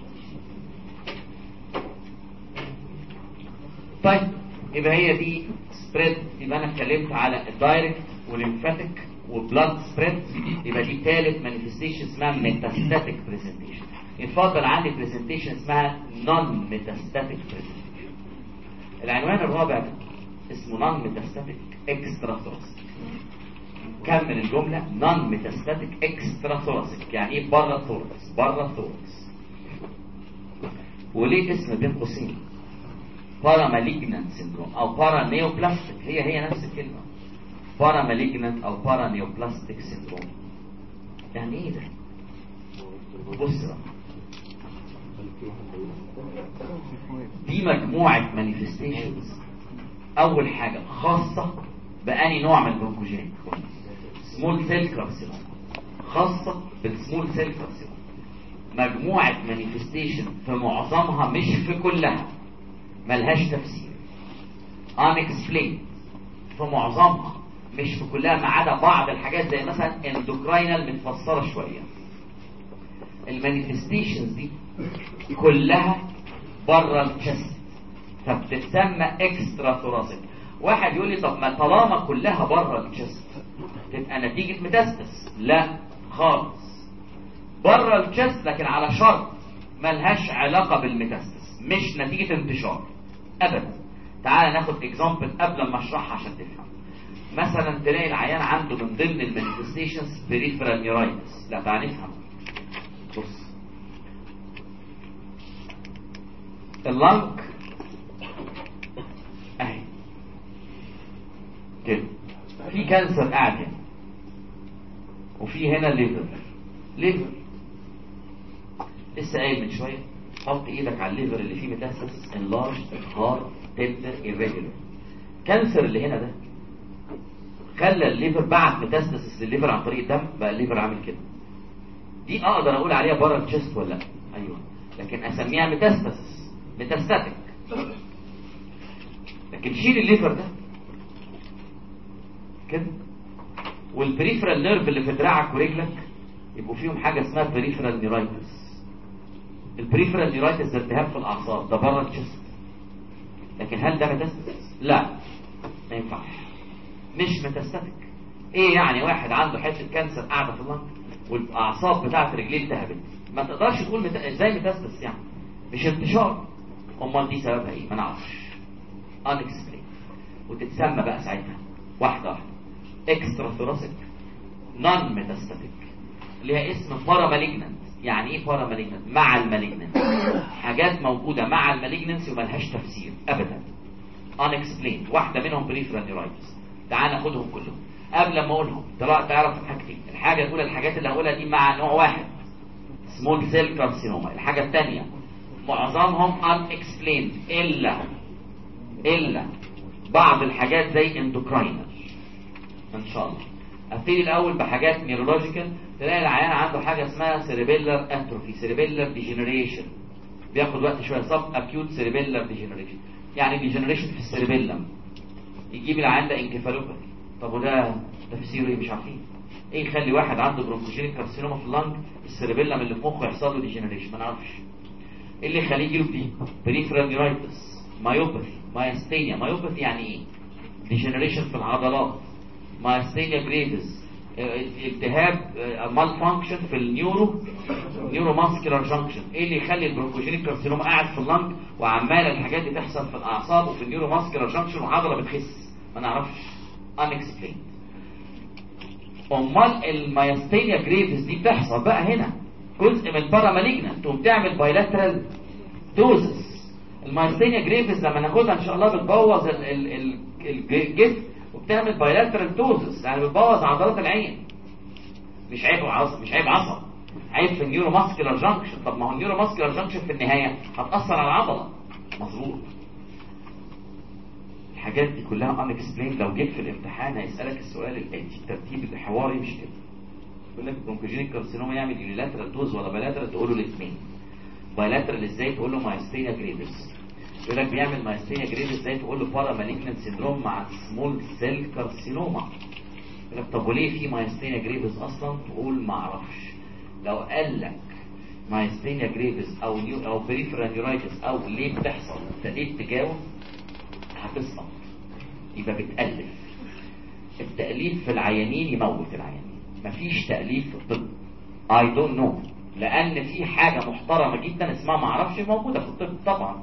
طيب يبقى هي دي سبريد. يبقى انا اتكلمت على الدايركت والليمفاتيك وبلاد سبريد. يبقى دي ثالث مانيفستيشن اسمها ميتاستاتيك بريزنتيشن. يتفضل عندي بريزنتيشن اسمها نون ميتاستاتيك بريزنتيشن. العنوان الرابع اسمه نون ميتاستاتيك اكسترا ثوراسيك. كمل الجمله. نون ميتاستاتيك اكسترا ثوراسيك يعني ايه؟ بره الثوركس، بره الثوركس. وليه اسم بين قوسين بارا ماليجنانت سيندروم او بارا نيوبلاستيك؟ هي هي نفس الكلمه، بارا ماليجنانت او بارا نيوبلاستيك سيندروم. يعني ايه ده؟ بص بقى، دي مجموعه مانيفستيشنز. اول حاجه خاصه بأني نوع من البرونكوجينيك سمول سيل كارسينوما، خاصه بالسمول سيل كارسينوما. مجموعه مانيفستيشن في معظمها مش في كلها، ملهاش تفسير، unexplained في معظمها مش في كلها، ما عدا بعض الحاجات زي مثلا اندوكراينال متفسره شويه. المانيفستيشنز دي كلها بره الجسد فبتتسمى اكسترا ثوراسيك. واحد يقول لي طب ما طالما كلها بره الجسد تبقى نتيجه ميتاستس؟ لا خالص، بره الجسد لكن على شرط ملهاش علاقه بالميتاستس، مش نتيجه انتشار ابدا. تعال ناخد اكزامبل قبل ما اشرحها عشان تفهم. مثلا تلاقي العيان عنده من ضمن المانيفستيشنز بريفرال نيورايتس. لا تعال نفهم. بص، اللنج اهي كده، في كانسر قاعد هنا، وفي هنا ليفر. ليفر لسه قايل من شويه، حط ايدك على الليفر اللي فيه ميتاستاسيس انلارج هارد تندر irregular. كانسر اللي هنا ده خلى الليفر بعت ميتاستاسيس للليفر عن طريق الدم، بقى الليفر عامل كده. دي اقدر اقول عليها بره الجست ولا لا؟ ايوه. لكن اسميها ميتاستاسيس ميتاستاتيك. لكن شيل الليفر ده كده والبريفرال نيرف اللي في دراعك ورجلك يبقوا فيهم حاجه اسمها بريفرال نيرايتس. البريفرال نيرايتس ده التهاب في الاعصاب، ده بره الجسم. لكن هل ده ميتاستاسيس؟ لا ما ينفعش، مش ميتاستاتيك. ايه يعني واحد عنده حته كانسر قاعده في اللنج والاعصاب بتاعت رجليه التهبت، ما تقدرش تقول مت... ازاي ميتاستاسيس يعني؟ مش انتشار. امال دي سببها ايه؟ ما نعرفش، unexplained. وتتسمى بقى ساعتها واحده واحده اكسترا ثوراسيك نون ميتاستاتيك، ليها اسم بارا مالجنانت. يعني ايه بارا مالجنانت؟ مع المالجنانت، حاجات موجوده مع المالجنانس وملهاش تفسير ابدا، unexplained. واحده منهم بريفرال نيرايتس. تعال ناخدهم كلهم قبل ما اقولهم تعرف حاجتين. الحاجه الاولى، الحاجات اللي هقولها دي مع نوع واحد سمول سيل كارسينوما. الحاجه الثانيه معظمهم unexplained الا الا بعض الحاجات زي اندوكراينر. ان شاء الله ابتدي الاول بحاجات نيورولوجيكال. تلاقي العيان عنده حاجه اسمها سيريبيلر اتروفي، سيريبيلر ديجنريشن، بياخد وقت شويه. سب اكيوت سيريبيلر ديجنريشن يعني ديجنريشن في السيريبيلم. يجيب العيان ده انكفالوباثي. طب وده تفسيره ايه؟ مش عارفين. ايه يخلي واحد عنده برونكوجينيك كارسينوما في اللنج السيريبيلم اللي في مخه يحصل له ديجنريشن؟ ما نعرفش. ايه اللي يخليه يجيله دي؟ بريفرال نيرايتس، مايوباثي، مايستينيا. مايوباثي يعني ايه؟ ديجنريشن في العضلات. مايستينيا جريفز، التهاب مال فانكشن في النيورو نيورو ماسكولار جانكشن. ايه اللي يخلي البرونكوجينيك كارسينوما قاعد في اللنج وعمال الحاجات دي تحصل في الاعصاب وفي النيورو ماسكولار جانكشن وعضله بتخس؟ ما نعرفش، unexplained. امال المايستينيا جريفز دي بتحصل بقى هنا جزء من بارا مالجنانت وبتعمل بايلاترال دوزس. المايستينيا جريفز لما ناخدها ان شاء الله بتبوظ الجسم وبتعمل بايلاترال دوزس، يعني بتبوظ عضلات العين. مش عيب عصب، مش عيب عصب، عيب في النيورو ماسكولار جانكشن. طب ما هو النيورو ماسكولار جانكشن في النهايه هتاثر على العضله، مظبوط. الحاجات دي كلها unexplained. لو جيت في الامتحان هيسالك السؤال الاتي، الترتيب الحواري مش كده. يقول لك البرونكوجينيك كارسينوما يعمل يونيلاترال دوز ولا بايلاترال؟ تقول له الاثنين. بايلاترال ازاي؟ تقول له مايستينيا جريفز. يقول لك بيعمل مايستينيا جريفز ازاي؟ تقول له بارا مالجنانت سيندروم مع سمول سيل كارسينوما. يقول لك طب وليه في مايستينيا جريفز اصلا؟ تقول ما اعرفش. لو قال لك مايستينيا جريفز او نيو او بريفرال نيورايتس او ليه بتحصل ابتديت تجاوب هتسقط، يبقى بتألف. التأليف في العيانين يموت العيانين. مفيش تأليف في الطب. I don't know. لأن في حاجة محترمة جدا اسمها معرفش موجودة في الطب طبعا.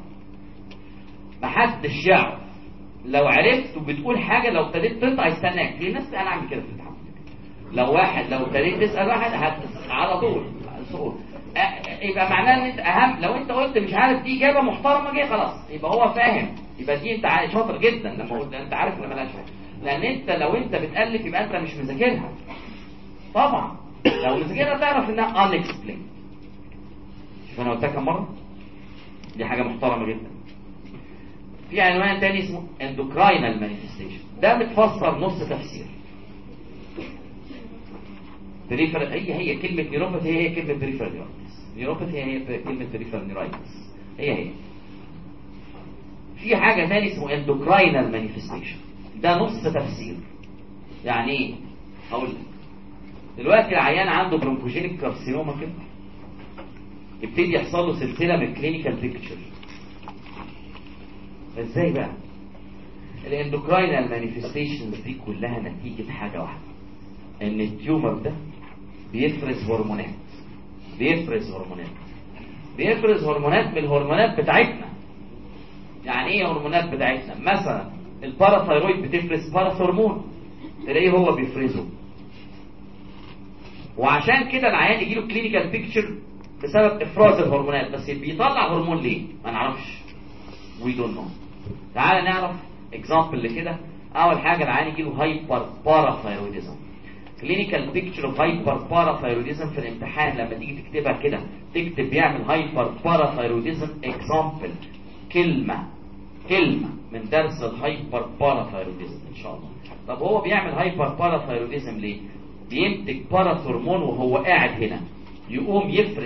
محدش يعرف. لو عرفت وبتقول حاجة لو ابتديت تنطق يستناك. في ناس أنا أعمل كده في الامتحان. لو واحد لو ابتديت تسأل واحد هت... على طول سؤال. يبقى معناه ان انت اهم. لو انت قلت مش عارف دي اجابه محترمه جايه خلاص يبقى هو فاهم، يبقى دي انت شاطر جدا لما قلت انت عارف ان مالهاش حاجه. لان انت لو انت بتالف يبقى انت مش مذاكرها طبعا. لو مذاكرها تعرف انها unexplained. شوف انا قلتها كم مره، دي حاجه محترمه جدا. في عنوان تاني اسمه endocrine manifestation. ده متفسر نص تفسير. بريفرال هي هي كلمه نيوروباثي هي هي كلمه بريفرال نيورايتس. نيوروباثي هي هي كلمه بريفرال نيورايتس هي هي. في حاجه ثانيه اسمه endocrine manifestation. ده نص تفسير. يعني ايه؟ هقول لك. دلوقتي العيان عنده برونكوجينيك كارسينوما كده، يبتدي يحصل له سلسله من كلينيكال بيكتشر. ازاي بقى؟ الاندوكراينال مانيفستيشنز دي كلها نتيجه حاجه واحده، ان التيومر ده بيفرز هرمونات. بيفرز هرمونات بيفرز هرمونات من الهرمونات بتاعتنا. يعني ايه هرمونات بتاعتنا؟ مثلا الباراثايرويد بتفرز باراثورمون، تلاقيه هو بيفرزه. وعشان كده العيان يجيله كلينيكال بيكتشر بسبب افراز الهرمونات. بس بيطلع هرمون ليه؟ ما نعرفش. وي دونت نو. تعال نعرف اكزامبل لكده. اول حاجه العيان يجيله هايبر باراثايرويدزم. كلينيكال بيكتشر اوف هايبر باراثايرويدزم في الامتحان لما تيجي تكتبها كده تكتب بيعمل هايبر باراثايرويدزم اكزامبل، كلمه كلمه من درس الهايبر باراثايرويدزم ان شاء الله. طب هو بيعمل هايبر باراثايرويدزم ليه؟ بينتج باراثورمون وهو قاعد هنا، يقوم يفرز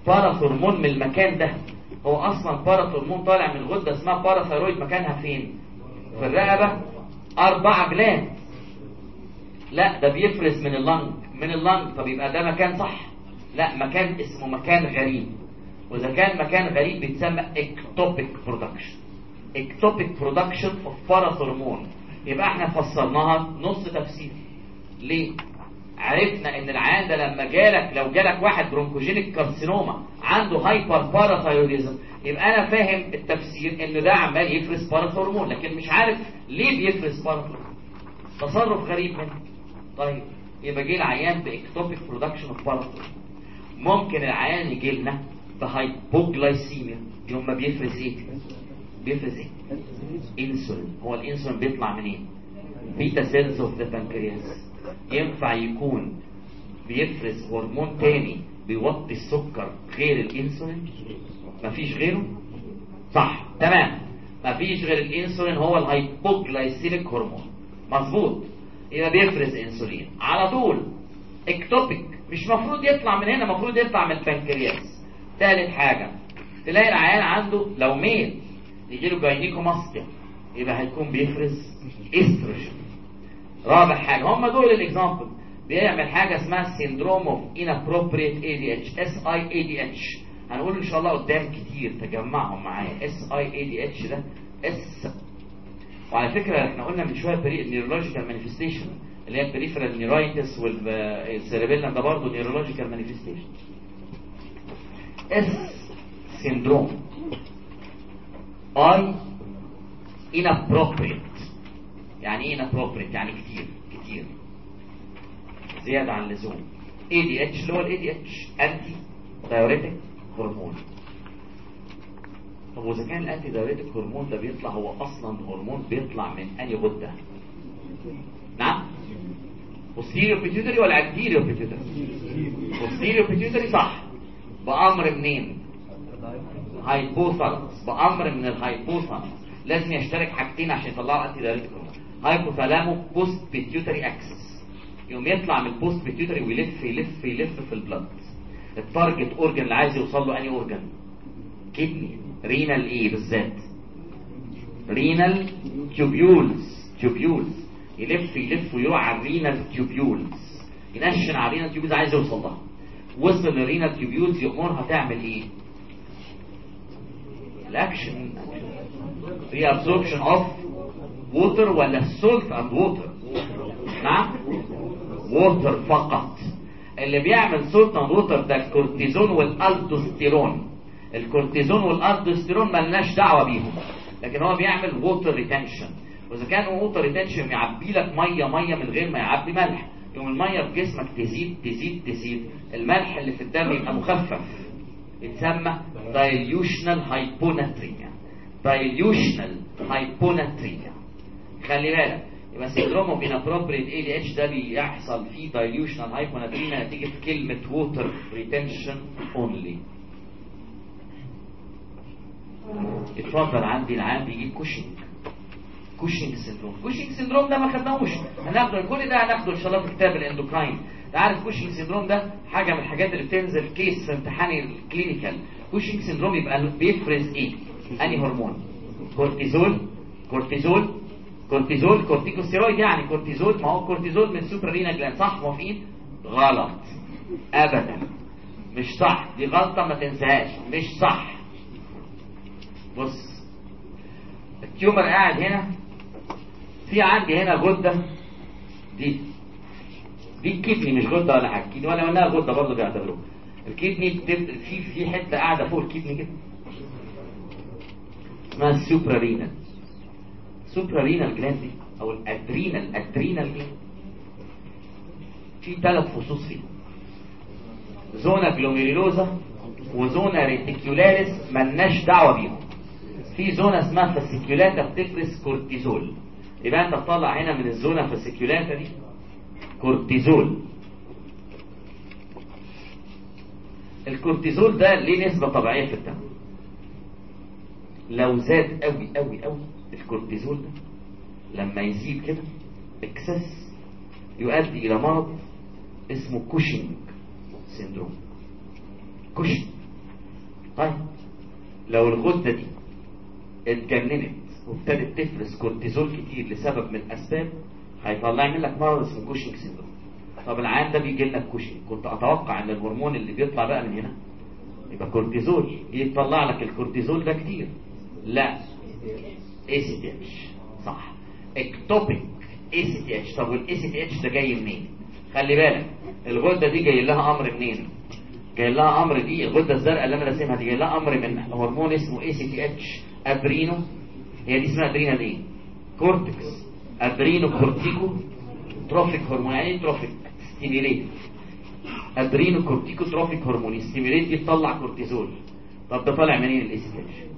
باراثورمون من المكان ده. هو اصلا باراثورمون طالع من غده اسمها باراثايرويد، مكانها فين؟ في الرقبه. اربع جلاند. لا ده بيفرز من اللنج. من اللنج. طب يبقى ده مكان صح؟ لا، مكان اسمه مكان غريب. واذا كان مكان غريب بيتسمى اكتوبيك برودكشن. اكتوبيك برودكشن اوف باراثورمون. يبقى احنا فسرناها نص تفسير. ليه؟ عرفنا ان العيان ده لما جالك، لو جالك واحد برونكوجينيك كارسينوما عنده هايبر باراثايروديزم، يبقى انا فاهم التفسير ان ده عمال يفرز باراثورمون، لكن مش عارف ليه بيفرز باراثورمون. تصرف غريب منه. طيب يبقى جه العيان باكتوبيك برودكشن اوف باراثورمون. ممكن العيان يجي لنا بهايبوجلايسيميا. يوم ما بيفرز ايه؟ بيفرز ايه؟ انسولين. هو الانسولين بيطلع منين؟ بيتا سيلز اوف ذا بانكرياس. ينفع يكون بيفرز هرمون تاني بيوطي السكر غير الانسولين؟ مفيش غيره؟ صح، تمام، مفيش غير الانسولين، هو الهايبوجلايسيميك هرمون. مظبوط. يبقى بيفرز انسولين على طول. اكتوبيك. مش مفروض يطلع من هنا، مفروض يطلع من البنكرياس. ثالث حاجه، تلاقي العيان عنده لو ميل يجيله جاينيكوماستيا، يبقى هيكون بيفرز استروجين. رابع حاجه، هم دول الاكزامبل. بيعمل حاجه اسمها سيندروم اوف انابروبريت اي دي اتش، اس اي اي دي اتش. هنقول ان شاء الله قدام كتير، تجمعهم معايا. اس اي اي دي اتش ده اس. وعلى فكره احنا قلنا من شويه بري نيورولوجيكال مانيفستيشن اللي هي البريفرال نيرايتس والسيربيلم، ده برضه نيورولوجيكال مانيفستيشن. اس سيندروم. اي inappropriate. يعني ايه inappropriate؟ يعني كتير كتير زيادة عن اللزوم. اي دي اتش اللي هو الاي دي اتش انتي دايوريتك هرمون. طب واذا كان الانتي دايوريتك هرمون ده بيطلع، هو اصلا هرمون بيطلع من انهي غده؟ نعم؟ posterior pituitary ولا anterior pituitary؟ posterior pituitary صح. بأمر منين؟ هايبوثالاموس. بأمر من الهايبوثالاموس. لازم يشترك حاجتين عشان يطلعوا انتي دايوريتك هرمون. هايبوثالامو بوست بيتيوتري اكسس. يقوم يطلع من البوست بيتيوتري ويلف يلف يلف في البلد. التارجت اورجن اللي عايز يوصل له انهي اورجن؟ كدني. رينال ايه بالذات؟ رينال تيوبيولز. تيوبيولز. يلف يلف ويروح على الرينال تيوبيولز، ينشن على الرينال تيوبيولز عايز يوصل لها. وصل للرينال تيوبيولز يأمرها تعمل ايه؟ الاكشن ري ابسوربشن اوف ووتر ولا سولت اند ووتر؟ نعم، ووتر فقط. اللي بيعمل سولت اند ووتر ده الكورتيزون والالدوستيرون. الكورتيزون والالدوستيرون مالناش دعوه بيهم، لكن هو بيعمل ووتر ريتنشن. واذا كان ووتر ريتنشن يعبي لك ميه ميه من غير ما يعبي ملح، يوم الميه في جسمك تزيد تزيد تزيد، الملح اللي في الدم يبقى مخفف، يتسمى دايليوشنال هايبوناتريا. دايليوشنال هايبوناتريا. خلي بالك، يبقى سيندروم اوف انابروبريت اي دي اتش ده بيحصل فيه دايليوشنال هايبوناتريا نتيجه كلمه ووتر ريتنشن اونلي. اتفضل. عندي العام بيجيب كوشنج. كوشنج سيندروم. كوشنج سيندروم ده ما خدناهوش، هناخده كل ده هناخده ان شاء الله في كتاب الاندوكراين. عارف كوشنج سيندروم ده حاجه من الحاجات اللي بتنزل كيس في امتحان الكلينيكال. كوشنج سيندروم يبقى بيفرز ايه؟ انهي هرمون؟ كورتيزول. كورتيزول كورتيزول كورتيكوستيرويد. يعني كورتيزول، ما هو كورتيزول من سوبرارينا جلاند. صح موافقين؟ غلط ابدا، مش صح. دي غلطه ما تنساهاش، مش صح. بص، التيومر قاعد هنا، في عندي هنا غده، دي دي الكدني، مش غده ولا حاجه. الكدني ولا انها غده برضه بيعتبروها. الكدني بتبقى في في حته قاعده فوق الكدني كده اسمها السوبرارينال. سوبرارينال جلاند دي او الادرينال. ادرينال دي في ثلاث فصوص فيها، زونا جلوميريلوزا وزونا ريتيكولاريس ملناش دعوه بيهم. في زونا اسمها فاسيكولاتا بتفرز كورتيزول. يبقى انت تطلع هنا من الزونا فاسيكولاتا دي كورتيزول. الكورتيزول ده ليه نسبة طبيعية في الدم. لو زاد قوي قوي قوي الكورتيزول ده، لما يزيد كده اكسس، يؤدي الى مرض اسمه كوشنج سيندروم. كوشنج طيب لو الغده دي اتجننت وابتدت تفرز كورتيزول كتير لسبب من الاسباب هيطلع لك مرض اسمه كوشنج سيندروم. طب العيان ده بيجي لك كوشنج، كنت اتوقع ان الهرمون اللي بيطلع بقى من هنا يبقى كورتيزول، يطلع لك الكورتيزول ده كتير. لا، اي سي تي اتش. صح، اكتوبيك اي سي تي اتش. طب والاي سي تي اتش ده جاي منين؟ خلي بالك الغده دي جاي لها امر منين؟ جاي لها امر، دي الغده الزرقاء اللي انا راسمها دي جاي لها امر من هرمون اسمه اي سي تي اتش ادرينو. هي دي اسمها ادرينا ايه؟ كورتكس. ادرينو كورتيكو تروفيك هرمون. يعني ايه تروفيك؟ ستيميليت. ادرينو كورتيكو تروفيك هرمون ستيميليت دي تطلع كورتيزول. طب ده طالع منين الاي سي تي اتش؟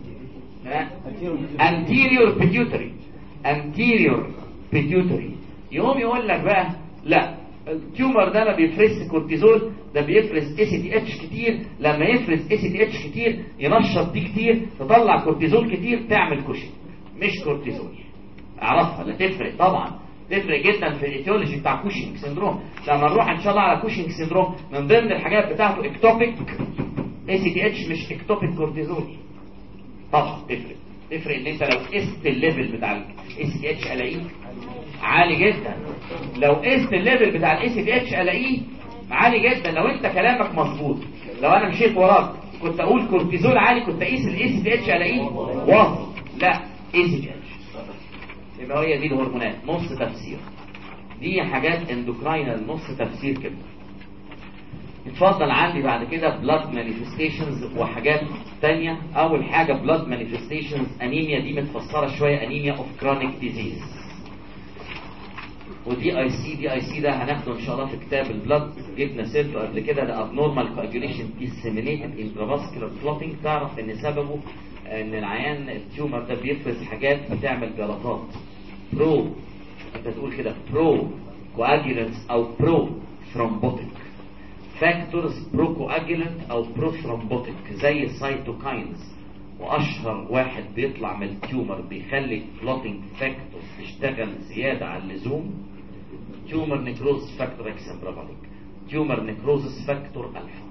anterior pituitary anterior pituitary. يقوم يقول لك بقى لا، التيومر ده ما بيفرز كورتيزول، ده بيفرز اي سي تي اتش كتير. لما يفرز اي سي تي اتش كتير ينشط دي كتير، تطلع كورتيزول كتير، تعمل كوشن. مش كورتيزول. اعرفها، لا تفرق طبعا، تفرق جدا في الايتيولوجي بتاع كوشنج سيندروم. لما نروح ان شاء الله على كوشنج سيندروم من ضمن الحاجات بتاعته اكتوبيك اي سي تي اتش مش اكتوبيك كورتيزول. طبعا تفرق تفرق ان انت لو قست الليفل بتاع الاي سي تي اتش الاقيه عالي جدا. لو قست الليفل بتاع الاي سي تي اتش الاقيه عالي جدا. لو انت كلامك مظبوط، لو انا مشيت وراك كنت اقول كورتيزول عالي، كنت اقيس الاي سي تي اتش الاقيه واطي. لا، اي سي تي اتش. يبقى هي دي الهرمونات نص تفسير، دي حاجات اندوكراينال نص تفسير كده. اتفضل عندي بعد كده بلاد مانيفستيشنز وحاجات تانية. اول حاجة بلاد مانيفستيشنز، انيميا. دي متفسرة شوية، انيميا اوف كرونيك ديزيز. ودي اي سي دي اي سي ده هناخده ان شاء الله في كتاب البلاد، جبنا سيرته قبل كده. ده abnormal coagulation disseminated intravascular clotting. تعرف ان سببه ان العيان التيومر ده بيفرز حاجات بتعمل جلطات. برو، انت تقول كده برو coagulants او برو thrombotic فاكتورز، برو كواجولانت او برو ثرومبوتيك زي السيتوكاينز. واشهر واحد بيطلع من التيومر بيخلي كلوتينج فاكتور تشتغل زياده عن اللزوم، تيومر نيكروز فاكتور اكس. برافو عليك، تيومر نيكروزس فاكتور الفا.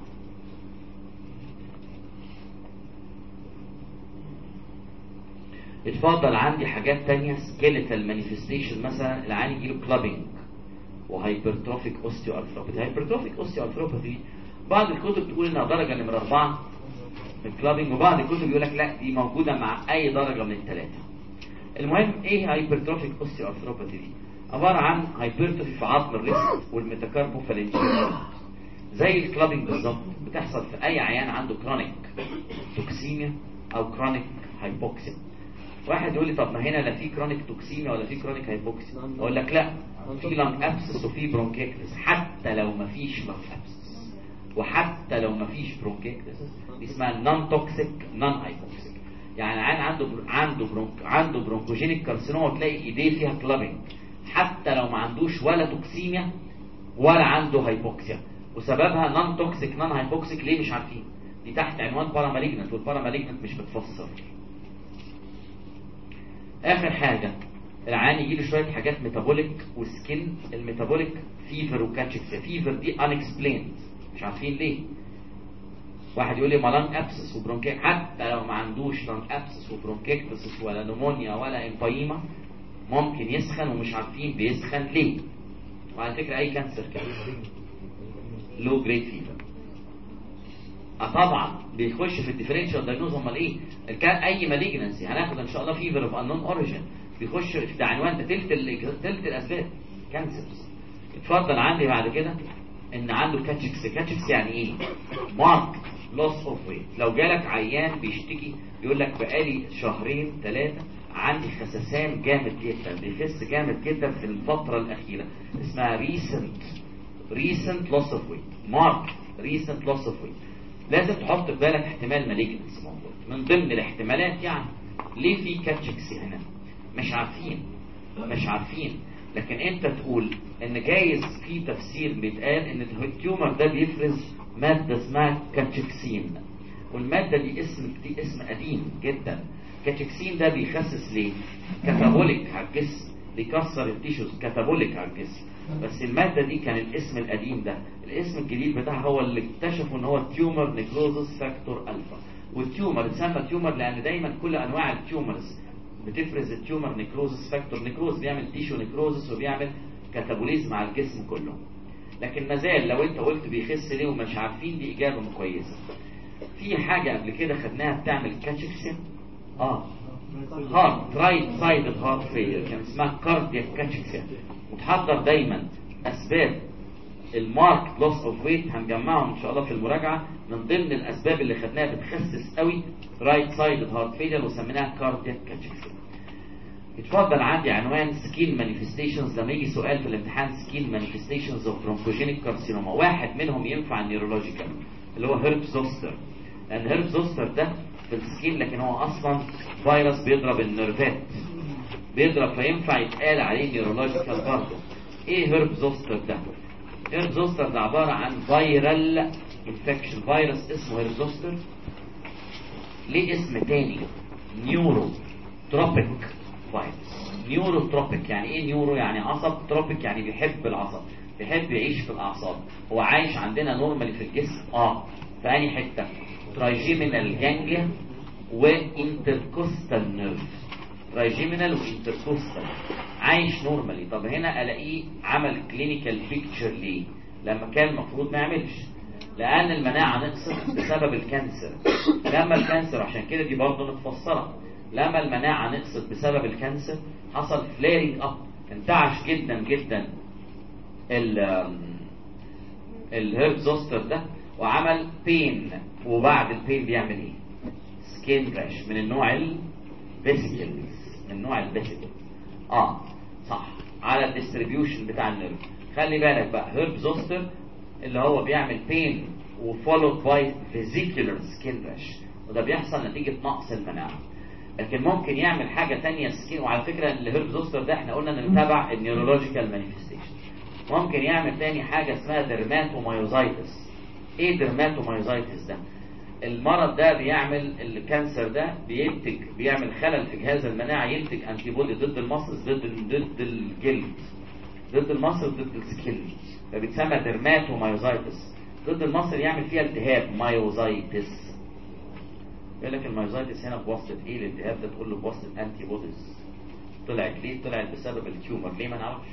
اتفضل عندي حاجات تانية سكيليتال مانيفستيشن. مثلا العيان يجيله كلابينج وهايبرتروفيك اوستيو ارثروباثي. هايبرتروفيك اوستيو ارثروباثي بعض الكتب تقول انها درجه نمره أربعة من الكلابينج، وبعض الكتب يقول لك لا دي موجوده مع اي درجه من الثلاثه. المهم ايه هايبرتروفيك اوستيو ارثروباثي دي؟ عباره عن هايبرتروفي في عظم الريست والميتاكاربوفالنجيال زي الكلابينج بالظبط. بتحصل في اي عيان عنده كرونيك توكسيميا او كرونيك هايبوكسيا. واحد يقول لي طب ما هنا لا في كرونيك توكسيميا ولا في كرونيك هايبوكسيا. اقول لك لا، في لانج ابسس وفي برونكيكتس. حتى لو ما فيش لانج ابسس وحتى لو ما فيش برونكيكتس دي اسمها نون توكسيك نون هايبوكسيك. يعني عين عنده عنده برونك عنده برونكوجينيك كارسينوما وتلاقي ايديه فيها كلابينج حتى لو ما عندوش ولا توكسيميا ولا عنده هايبوكسيا، وسببها نون توكسيك نون هايبوكسيك. ليه؟ مش عارفين. دي تحت عنوان باراماليجنت، والباراماليجنت مش بتفسر. اخر حاجه العيان يجي له شويه حاجات ميتابوليك وسكين. الميتابوليك فيفر وكاتشكسيا. فيفر دي unexplained مش عارفين ليه. واحد يقول لي ما لانج ابسس وبرونكيك، حتى لو ما عندوش لانج ابسس وبرونكيكتس ولا نمونيا ولا امبايما ممكن يسخن ومش عارفين بيسخن ليه. وعلى فكره اي كانسر كده لو جريد فيفر اه طبعا بيخش في الديفرنشال دايجنوز. امال ايه؟ كان اي مالجنسي هناخد ان شاء الله فيفر اوف انون اوريجين بيخش في عنوان ده تلت تلت الاسباب كانسرز. اتفضل عندي بعد كده ان عنده كاتشكس. كاتشكس يعني ايه؟ مارك لوس اوف ويت. لو جالك عيان بيشتكي يقول لك بقالي شهرين ثلاثه عندي خسسان جامد جدا، بيخس جامد جدا في الفتره الاخيره، اسمها ريسنت ريسنت لوس اوف ويت. مارك ريسنت لوس اوف ويت. لازم تحط في بالك احتمال مالجنس موجود من ضمن الاحتمالات. يعني ليه في كاتشكس هنا؟ مش عارفين مش عارفين لكن انت تقول ان جايز في تفسير بيتقال ان التيومر ده بيفرز ماده اسمها كاتشكسين، والماده دي اسم دي اسم قديم جدا. كاتشكسين ده بيخسس ليه؟ كاتابوليك على الجسم، بيكسر التيشوز، كاتابوليك على الجسم. بس المادة دي كان الاسم القديم ده. الاسم الجديد بتاعها هو اللي اكتشفوا ان هو تيومر نيكروزس فاكتور الفا. والتيومر اتسمى تيومر لان دايما كل انواع التيومرز بتفرز التيومر نيكروزس فاكتور. نيكروز بيعمل تيشو نيكروزس وبيعمل كاتابوليزم على الجسم كله. لكن مازال لو انت قلت بيخس ليه ومش عارفين، دي اجابه كويسه. في حاجه قبل كده خدناها بتعمل كاتشكسين، اه هارت رايت سايد هارت فيلير، كان اسمها كاردياك كاتشكسين. وتحضر دايما اسباب المارك لوس اوف ويت، هنجمعهم ان شاء الله في المراجعه. من ضمن الاسباب اللي خدناها بتخسس قوي رايت سايد هارت فيلير وسميناها كاردياك كاتشكسين. اتفضل عندي عنوان سكين مانيفستيشنز. لما يجي سؤال في الامتحان سكين مانيفستيشنز اوف برونكوجينيك كارسينوما، واحد منهم ينفع النيورولوجيكال اللي هو هيرب زوستر، لان هيرب زوستر ده في السكين لكن هو اصلا فيروس بيضرب النيرفات، بيضرب فينفع يتقال عليه نيورولوجيكال برضه. ايه هيرب زوستر ده؟ هيرب زوستر ده عباره عن فيرال انفكشن، فيروس اسمه هيرب زوستر. ليه اسم تاني نيورو تروبيك فيروس. نيورو تروبيك يعني ايه؟ نيورو يعني عصب، تروبيك يعني بيحب العصب، بيحب يعيش في الاعصاب. هو عايش عندنا نورمالي في الجسم اه في انهي حته؟ ترايجيمينال جانجليا وانتركوستال نيرف. ترايجيمينال وانتركوستال عايش نورمالي. طب هنا الاقيه عمل كلينيكال بيكتشر ليه لما كان المفروض ما يعملش؟ لان المناعه نقصت بسبب الكانسر. لما الكانسر، عشان كده دي برضه متفسره، لما المناعه نقصت بسبب الكانسر حصل فليرنج اب، انتعش جدا جدا ال الهيرب زوستر ده وعمل بين. وبعد البين بيعمل ايه؟ سكين راش من النوع الفيسيكلز، من النوع الفيسيكلز اه صح على الديستريبيوشن بتاع النيرف. خلي بالك بقى هيرب زوستر اللي هو بيعمل بين وفولود باي فيزيكولار سكين راش، وده بيحصل نتيجه نقص المناعه. لكن ممكن يعمل حاجه ثانيه سكين. وعلى فكره الهيرب زوستر ده احنا قلنا انه تبع النيورولوجيكال مانيفستيشن. ممكن يعمل تاني حاجه اسمها ديرماتومايوزايتس. ايه ديرماتومايوزايتس ده؟ المرض ده بيعمل الكانسر ده بينتج، بيعمل خلل في جهاز المناعه، ينتج انتي بودي ضد المصل، ضد ضد الجلد، ضد المصل، ضد السكين، فبيتسمى ديرماتومايوزايتس. ضد المصل يعمل فيها التهاب، مايوزايتس. يقول لك المايوزايتس هنا بواسطه ايه الالتهاب ده؟ تقول له بواسطه انتي بوديز. طلعت ليه؟ طلعت بسبب التيومر. ليه ما نعرفش.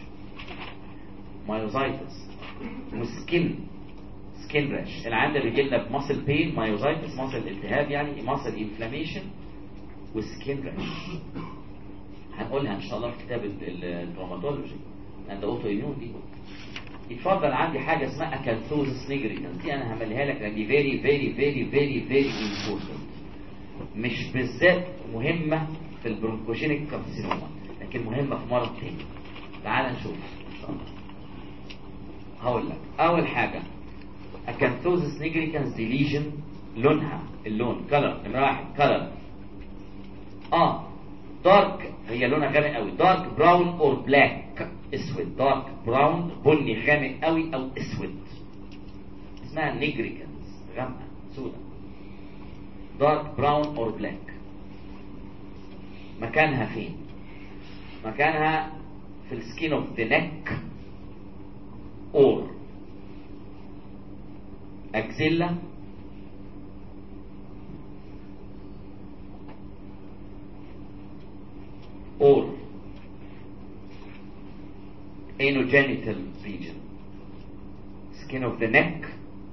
مايوزايتس وسكين سكين راش. العيان ده بيجي لنا بماسل بين، مايوزايتس ماسل التهاب يعني ماسل انفلاميشن، وسكين راش. هنقولها ان شاء الله في كتاب التروماتولوجي عند اوتو ايميون دي. يتفضل عندي حاجه اسمها اكانثوزس نيجريكانس. دي انا همليها لك لان دي فيري فيري فيري فيري فيري امبورتنت، مش بالذات مهمه في البرونكوجينيك كارسينوما لكن مهمه في مرض تاني. تعال نشوف ان شاء الله. هقول لك اول حاجه اكانثوزس نيجريكانس دي ليجن. لونها اللون كلر نمره واحد كلر اه دارك، هي لونها غامق قوي، دارك براون اور بلاك، اسود. دارك براون بني غامق قوي او اسود، اسمها نيجريكانس، غامقه سوداء. دارك براون اور بلاك. مكانها فين؟ مكانها في السكين اوف ذا نيك اور اكسيلا or anogenital region. Skin of the neck,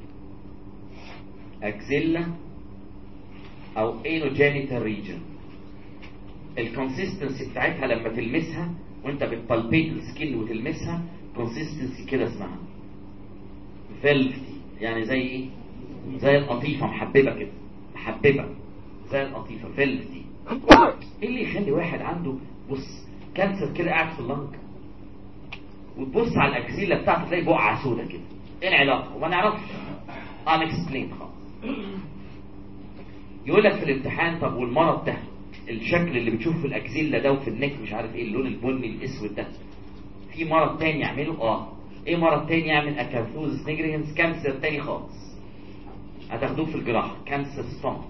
axilla او anogenital region. الكونسيستنسي بتاعتها لما تلمسها وانت بتبالبيت السكين وتلمسها كونسيستنسي كده اسمها فيلفتي، يعني زي ايه؟ زي القطيفه محببه كده، محببه زي القطيفه فيلفتي. ايه اللي يخلي واحد عنده بص كانسر كده قاعد في اللنج وتبص على الاكسيلا بتاعته تلاقي بقعه سودا كده؟ ايه العلاقه؟ وما نعرفش، unexplained خالص. يقول لك في الامتحان طب والمرض ده الشكل اللي بتشوفه في الاكسيلا ده وفي النك مش عارف ايه اللون البني الاسود ده، في مرض تاني يعمله؟ اه ايه مرض تاني يعمل اكانثوزس نيجريكانس؟ كانسر تاني خالص هتاخدوه في الجراحه، كانسر ستومك.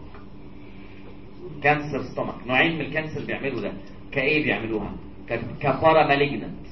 كانسر ستومك نوعين من الكانسر بيعملوا ده. كايه بيعملوها؟ كبارا مالجننت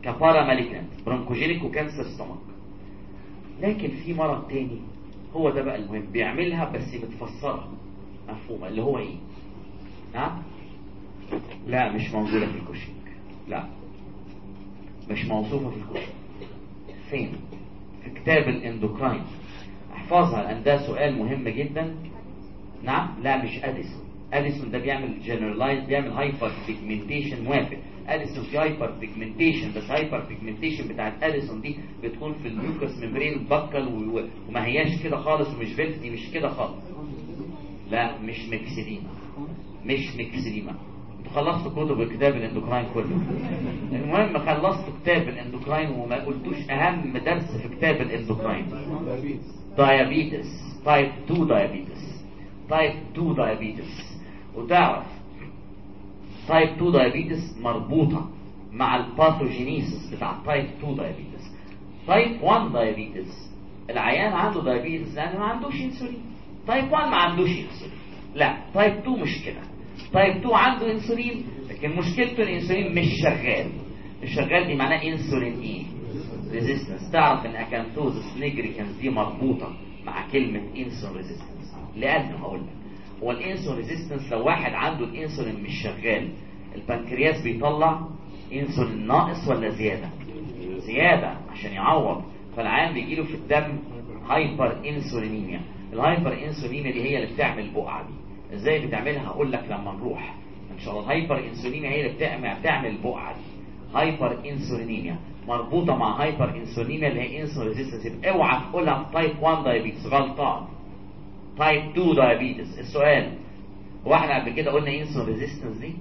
كبارا مالجنانت برونكوجينيك وكانسر ستومك. لكن في مرض تاني هو ده بقى المهم، بيعملها بس متفسره مفهومه، اللي هو ايه؟ نعم؟ لا مش موجوده في الكوشنج، لا مش موصوفه في الكوشنج. فين؟ في كتاب الاندوكراين. احفظها لان ده سؤال مهم جدا. نعم؟ لا مش اديسون. اديسون ده بيعمل جنرالايز، بيعمل هايبر بيجمنتيشن. موافق، اديسون في هايبر بيجمنتيشن، بس هايبر بيجمنتيشن بتاعت اديسون دي بتكون في الميوكس ممبرين بكل وما هياش كده خالص، ومش فيلتي، مش كده خالص. لا مش ميكسيديما، مش ميكسيديما. انتوا خلصتوا كتب الكتاب الاندوكراين كله. المهم خلصتوا كتاب الاندوكراين وما قلتوش اهم درس في كتاب الاندوكراين. دايابيتس تايب اتنين، دايابيتس تايب اتنين دايابيتس. وتعرف تايب اتنين دايابيتس مربوطه مع الباثوجينيسيس بتاع تايب اتنين دايابيتس. تايب واحد دايابيتس العيان عنده دايابيتس لان ما عندوش انسولين. تايب واحد ما عندوش انسولين. لا تايب اتنين مش كده. تايب اتنين عنده انسولين لكن مشكلته الانسولين مش شغال. مش شغال دي معناه انسولين ايه؟ ريزيستنس. تعرف ان اكانثوزس نيجريكانس دي مربوطه مع كلمه انسولين ريزيستنس. لان هقول لك هو الانسولين ريزيستنس لو واحد عنده الانسولين مش شغال، البنكرياس بيطلع انسولين ناقص ولا زياده؟ زياده عشان يعوض. فالعيان بيجيله في الدم هايبر انسولينيميا. الهايبر انسولينيميا دي هي اللي بتعمل البقعه دي. ازاي بتعملها هقول لك لما نروح ان شاء الله. الهايبر انسولينيميا هي اللي بتعمل بتعمل البقعه دي. هايبر انسولينيميا مربوطه مع هايبر انسولينيميا اللي هي انسولين ريزيستنس. اوعى تقولها في تايب واحد دايابيتس، غلطان. تايب اتنين دايابيتس. السؤال هو احنا قبل كده قلنا انسولين ريزيستنس دي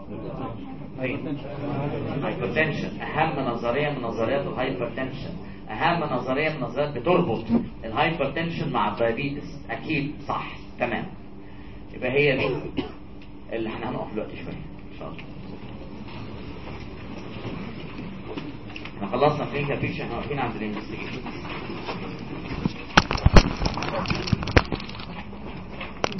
هايبرتنشن. اهم نظريه من نظريات الهايبرتنشن، اهم نظريه من نظريات بتربط الهايبرتنشن مع الدايابيتس. اكيد صح تمام. يبقى هي دي اللي احنا هنقف دلوقتي شويه ان شاء الله. احنا خلصنا كلينيكال بيكشر، احنا واقفين عند الانفستيجيشن.